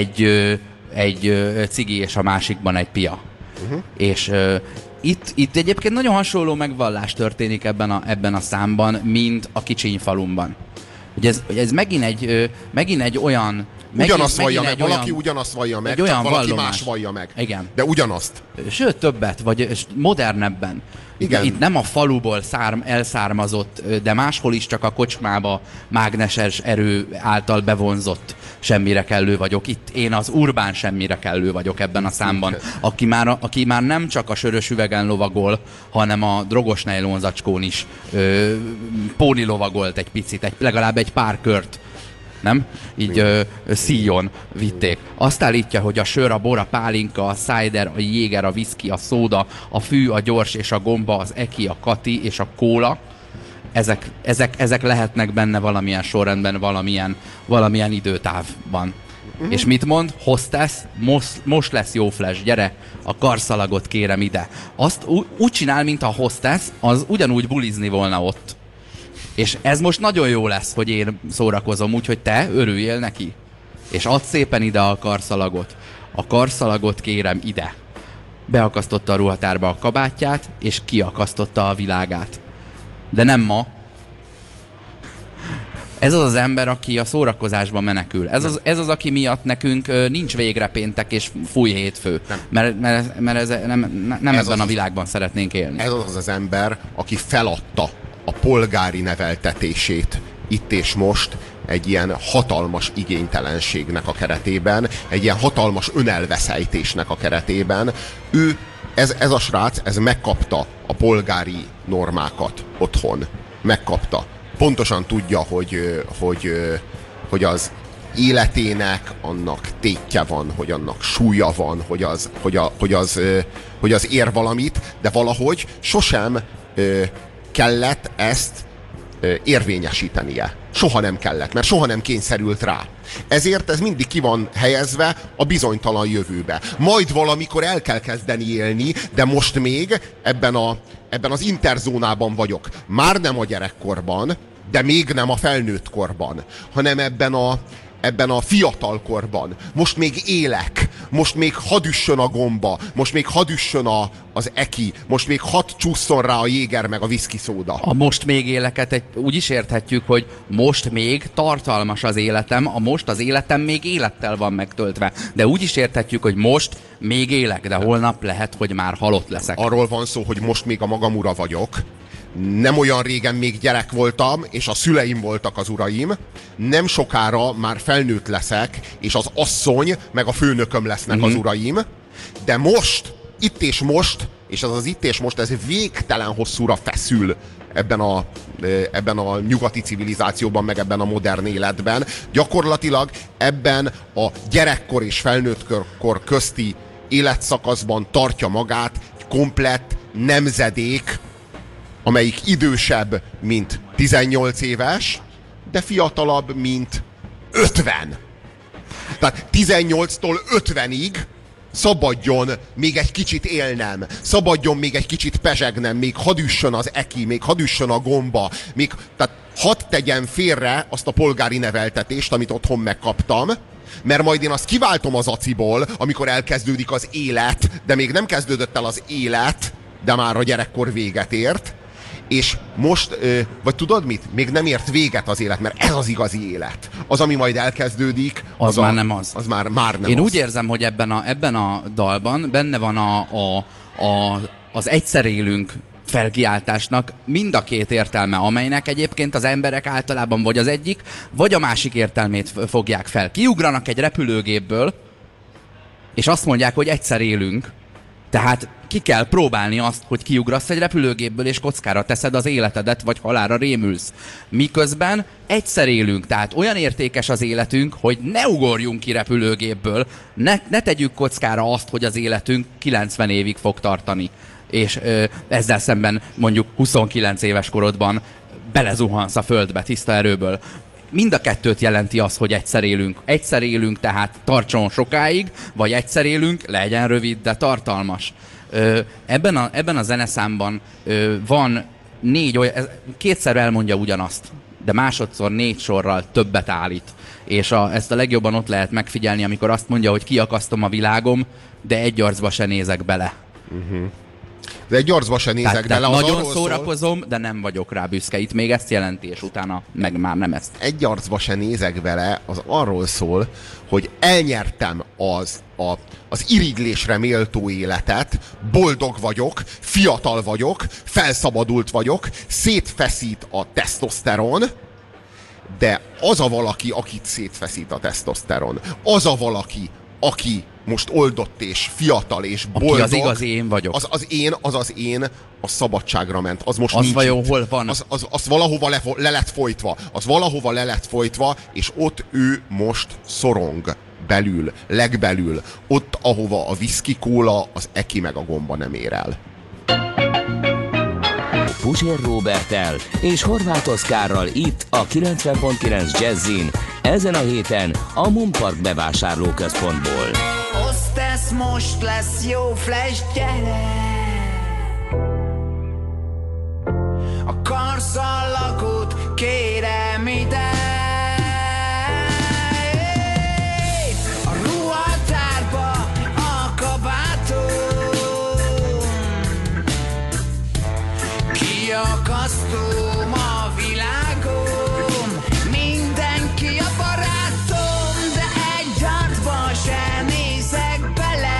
[SPEAKER 1] egy cigi és a másikban egy pia. És itt egyébként nagyon hasonló megvallás történik ebben a számban, mint a Kicsiny-falumban. Ugye ez megint egy olyan...
[SPEAKER 2] Ugyanazt vallja meg, valaki ugyanazt vallja meg, csak valaki más vallja meg.
[SPEAKER 1] Igen.
[SPEAKER 2] De ugyanazt.
[SPEAKER 1] Sőt, többet, vagy modernebben.
[SPEAKER 2] Igen.
[SPEAKER 1] Itt nem a faluból elszármazott, de máshol is csak a kocsmába mágneses erő által bevonzott semmire kellő vagyok. Itt én az urbán semmire kellő vagyok ebben a számban, aki már nem csak a sörös üvegen lovagol, hanem a drogos nejlonzacskón is póni lovagolt egy picit, legalább egy pár kört. Nem? Így szíjon vitték. Azt állítja, hogy a sör, a bor, a pálinka, a cider, a jéger, a viszki, a szóda, a fű, a gyors és a gomba, az eki, a kati és a kóla, ezek lehetnek benne valamilyen sorrendben, valamilyen időtávban. És mit mond? Hostess, most lesz jó flash, gyere, a karszalagot kérem ide. Azt úgy csinál, mint a hostess, az ugyanúgy bulizni volna ott. És ez most nagyon jó lesz, hogy én szórakozom, úgyhogy te örüljél neki. És add szépen ide a karszalagot. A karszalagot kérem ide. Beakasztotta a ruhatárba a kabátját, és kiakasztotta a világát. De nem ma. Ez az ember, aki a szórakozásban menekül. Ez az, aki miatt nekünk nincs végre péntek és fúj hétfő. Mert ez nem ebben a világban szeretnénk élni.
[SPEAKER 2] Ez az ember, aki feladta a polgári neveltetését itt és most egy ilyen hatalmas igénytelenségnek a keretében, egy ilyen hatalmas önelveszejtésnek a keretében. Ez a srác, ez megkapta a polgári normákat otthon. Megkapta. Pontosan tudja, hogy az életének annak tétje van, hogy annak súlya van, hogy az ér valamit, de valahogy sosem kellett ezt érvényesítenie. Soha nem kellett, mert soha nem kényszerült rá. Ezért ez mindig ki van helyezve a bizonytalan jövőbe. Majd valamikor el kell kezdeni élni, de most még ebben az interzónában vagyok. Már nem a gyerekkorban, de még nem a felnőtt korban, hanem ebben ebben a fiatalkorban. Most még élek, most még hadd üssön a gomba, most még hadd üssön az eki, most még hadd csúszson rá a jéger meg a viszki szóda.
[SPEAKER 1] A most még éleket úgy is érthetjük, hogy most még tartalmas az életem, az életem még élettel van megtöltve. De úgy is érthetjük, hogy most még élek, de holnap lehet, hogy már halott leszek.
[SPEAKER 2] Arról van szó, hogy most még a magam ura vagyok. Nem olyan régen még gyerek voltam, és a szüleim voltak az uraim. Nem sokára már felnőtt leszek, és az asszony meg a főnököm lesznek az uraim. De most, itt és most, és az itt és most, ez végtelen hosszúra feszül ebben a nyugati civilizációban, meg ebben a modern életben. Gyakorlatilag ebben a gyerekkor és felnőttkor közti életszakaszban tartja magát egy komplett nemzedék, amelyik idősebb, mint 18 éves, de fiatalabb, mint 50. Tehát 18-tól 50-ig szabadjon még egy kicsit élnem, szabadjon még egy kicsit pezsegnem, még hadd üssön az eki, még hadd üssön a gomba, tehát hadd tegyem félre azt a polgári neveltetést, amit otthon megkaptam, mert majd én azt kiváltom az aciból, amikor elkezdődik az élet, de még nem kezdődött el az élet, de már a gyerekkor véget ért, és most, vagy tudod mit? Még nem ért véget az élet, mert ez az igazi élet. Az, ami majd elkezdődik,
[SPEAKER 1] az már nem az.
[SPEAKER 2] Az már nem
[SPEAKER 1] Én
[SPEAKER 2] az.
[SPEAKER 1] úgy érzem, hogy ebben a dalban benne van az egyszer élünk felkiáltásnak mind a két értelme, amelynek egyébként az emberek általában vagy az egyik, vagy a másik értelmét fogják fel. Kiugranak egy repülőgépből, és azt mondják, hogy egyszer élünk. Tehát ki kell próbálni azt, hogy kiugrasz egy repülőgépből, és kockára teszed az életedet, vagy halálra rémülsz. Miközben egyszer élünk, tehát olyan értékes az életünk, hogy ne ugorjunk ki repülőgépből, ne tegyük kockára azt, hogy az életünk 90 évig fog tartani. És ezzel szemben mondjuk 29 éves korodban belezuhansz a földbe tiszta erőből. Mind a kettőt jelenti az, hogy egyszer élünk. Egyszer élünk, tehát tartson sokáig, vagy egyszer élünk, legyen rövid, de tartalmas. Ebben a zeneszámban van kétszer elmondja ugyanazt, de másodszor 4 sorral többet állít. És ezt a legjobban ott lehet megfigyelni, amikor azt mondja, hogy kiakasztom a világom, de egy arcba se nézek bele.
[SPEAKER 2] De egy arcba se nézek bele.
[SPEAKER 1] Nagyon szórakozom, de nem vagyok rá büszke. Itt még ezt jelenti, és utána meg már nem ezt.
[SPEAKER 2] Egy arcba se nézek bele, az arról szól, hogy elnyertem az irigylésre méltó életet, boldog vagyok, fiatal vagyok, felszabadult vagyok, szétfeszít a tesztoszteron, de az a valaki, akit szétfeszít a tesztoszteron, az a valaki, aki most oldott és fiatal és boldog.
[SPEAKER 1] Aki az igazi én vagyok.
[SPEAKER 2] Az én a szabadságra ment. Az most
[SPEAKER 1] az
[SPEAKER 2] nincs
[SPEAKER 1] vajon
[SPEAKER 2] itt.
[SPEAKER 1] hol van?
[SPEAKER 2] Az valahova le lett folytva. Az valahova le lett folytva, és ott ő most szorong. Belül, legbelül. Ott, ahova a viszki kóla, az eki meg a gomba nem ér el.
[SPEAKER 3] Puzsér Róberttel és Horváth Oszkárral itt a 90.9 Jazzin, ezen a héten a Mumpark bevásárlóközpontból.
[SPEAKER 4] Hostess, most lesz jó flash, gyere! A karszallagút kérem ide! A ruhatárba a kabátom, kiakasztom a világom, mindenki a barátom, de egy arcba se nézek bele.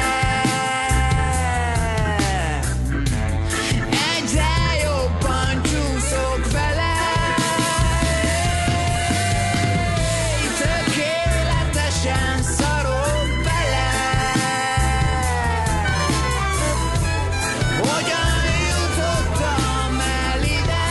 [SPEAKER 4] Egyre jobban csúszok vele. Tökéletesen szarok bele. Hogyan jutottam el ide?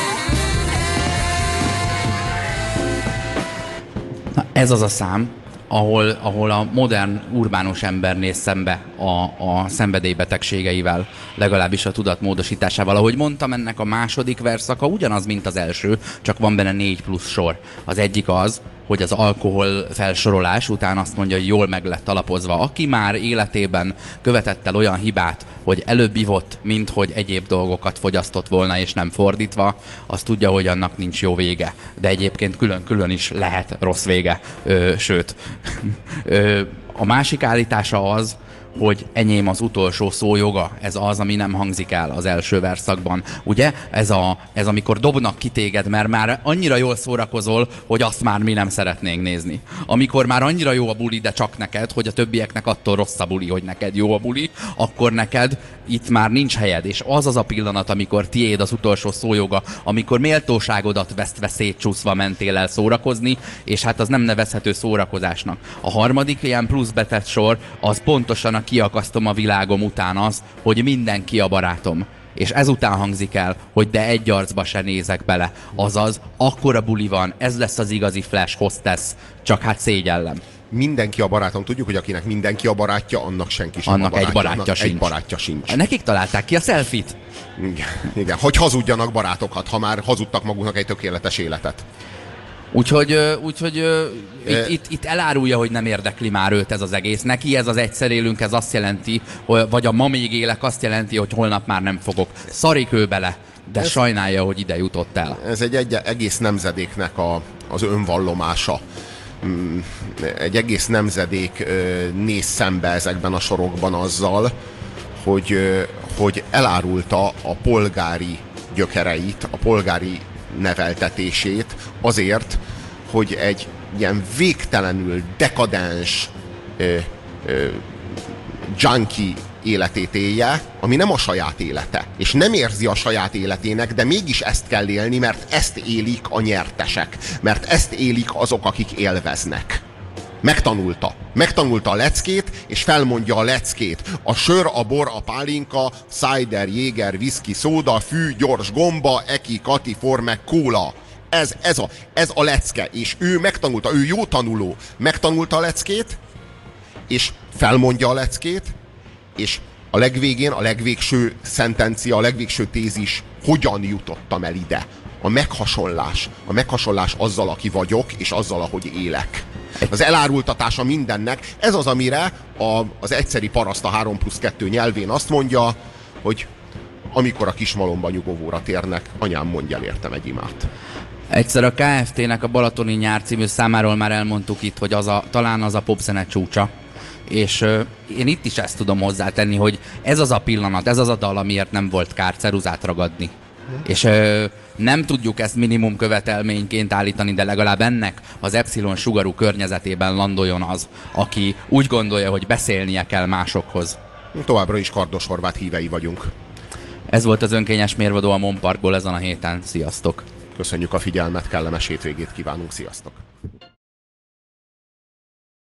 [SPEAKER 1] Na, ez az a szám, ahol a modern urbánus ember néz szembe a szenvedélybetegségeivel, legalábbis a tudatmódosításával. Ahogy mondtam, ennek a második verszaka ugyanaz, mint az első, csak van benne 4 plusz sor. Az egyik az, hogy az alkohol felsorolás után azt mondja, hogy jól meg lett alapozva. Aki már életében követett el olyan hibát, hogy előbb ivott, mint hogy egyéb dolgokat fogyasztott volna, és nem fordítva, az tudja, hogy annak nincs jó vége. De egyébként külön-külön is lehet rossz vége. Sőt. A másik állítása az, hogy enyém az utolsó szó joga. Ez az, ami nem hangzik el az első verszakban. Ugye? Ez amikor dobnak ki téged, mert már annyira jól szórakozol, hogy azt már mi nem szeretnénk nézni. Amikor már annyira jó a buli, de csak neked, hogy a többieknek attól rossz a buli, hogy neked jó a buli, akkor neked itt már nincs helyed. És az a pillanat, amikor tiéd az utolsó szójoga, amikor méltóságodat vesztve szétcsúszva mentél el szórakozni, és hát az nem nevezhető szórakozásnak. A harmadik ilyen plusz betett sor, az pontosan a kiakasztom a világom után az, hogy mindenki a barátom. És ezután hangzik el, hogy de egy arcba se nézek bele. Azaz, akkora buli van, ez lesz az igazi Flash hostess, csak hát szégyellem.
[SPEAKER 2] Mindenki a barátom. Tudjuk, hogy akinek mindenki a barátja, annak senki sem
[SPEAKER 1] annak
[SPEAKER 2] a barátja.
[SPEAKER 1] Egy barátja
[SPEAKER 2] annak
[SPEAKER 1] sincs.
[SPEAKER 2] Egy barátja sincs.
[SPEAKER 1] Nekik találták ki a selfie-t.
[SPEAKER 2] Igen, hogy hazudjanak barátokat, ha már hazudtak maguknak egy tökéletes életet.
[SPEAKER 1] Úgyhogy itt elárulja, hogy nem érdekli már őt ez az egész. Neki ez az egyszer élünk, ez azt jelenti, vagy a ma még élek azt jelenti, hogy holnap már nem fogok. Szarik ő bele, de sajnálja, hogy ide jutott el.
[SPEAKER 2] Ez egy egész nemzedéknek az önvallomása. Egy egész nemzedék néz szembe ezekben a sorokban azzal, hogy elárulta a polgári gyökereit, a polgári neveltetését azért, hogy egy ilyen végtelenül dekadens junkie életét élje, ami nem a saját élete, és nem érzi a saját életének, de mégis ezt kell élni, mert ezt élik a nyertesek, mert ezt élik azok, akik élveznek. Megtanulta a leckét, és felmondja a leckét. A sör, a bor, a pálinka, cider, jéger, whisky, szóda, fű, gyors gomba, eki, kati, formek, kóla. Ez a lecke, és ő megtanulta, ő jó tanuló. Megtanulta a leckét, és felmondja a leckét, és a legvégén a legvégső szentencia, a legvégső tézis, hogyan jutottam el ide. A meghasonlás azzal, aki vagyok, és azzal, ahogy élek. Az elárultatása mindennek. Ez az, amire az egyszeri paraszt a 3+2 nyelvén azt mondja, hogy amikor a kismalomba nyugovóra térnek, anyám, mondj el értem egy imát.
[SPEAKER 1] Egyszer a KFT-nek a Balatoni nyár című számáról már elmondtuk itt, hogy talán az a popzene csúcsa. És én itt is ezt tudom hozzátenni, hogy ez az a pillanat, ez az a dal, amiért nem volt kár ceruzát ragadni. És nem tudjuk ezt minimum követelményként állítani, de legalább ennek az epsilon sugarú környezetében landoljon az, aki úgy gondolja, hogy beszélnie kell másokhoz.
[SPEAKER 2] Továbbra is Kardos Horváth hívei vagyunk.
[SPEAKER 1] Ez volt az önkényes mérvadó a Mon Parkból ezen a héten. Sziasztok!
[SPEAKER 2] Köszönjük a figyelmet, kellemes hétvégét kívánunk, sziasztok!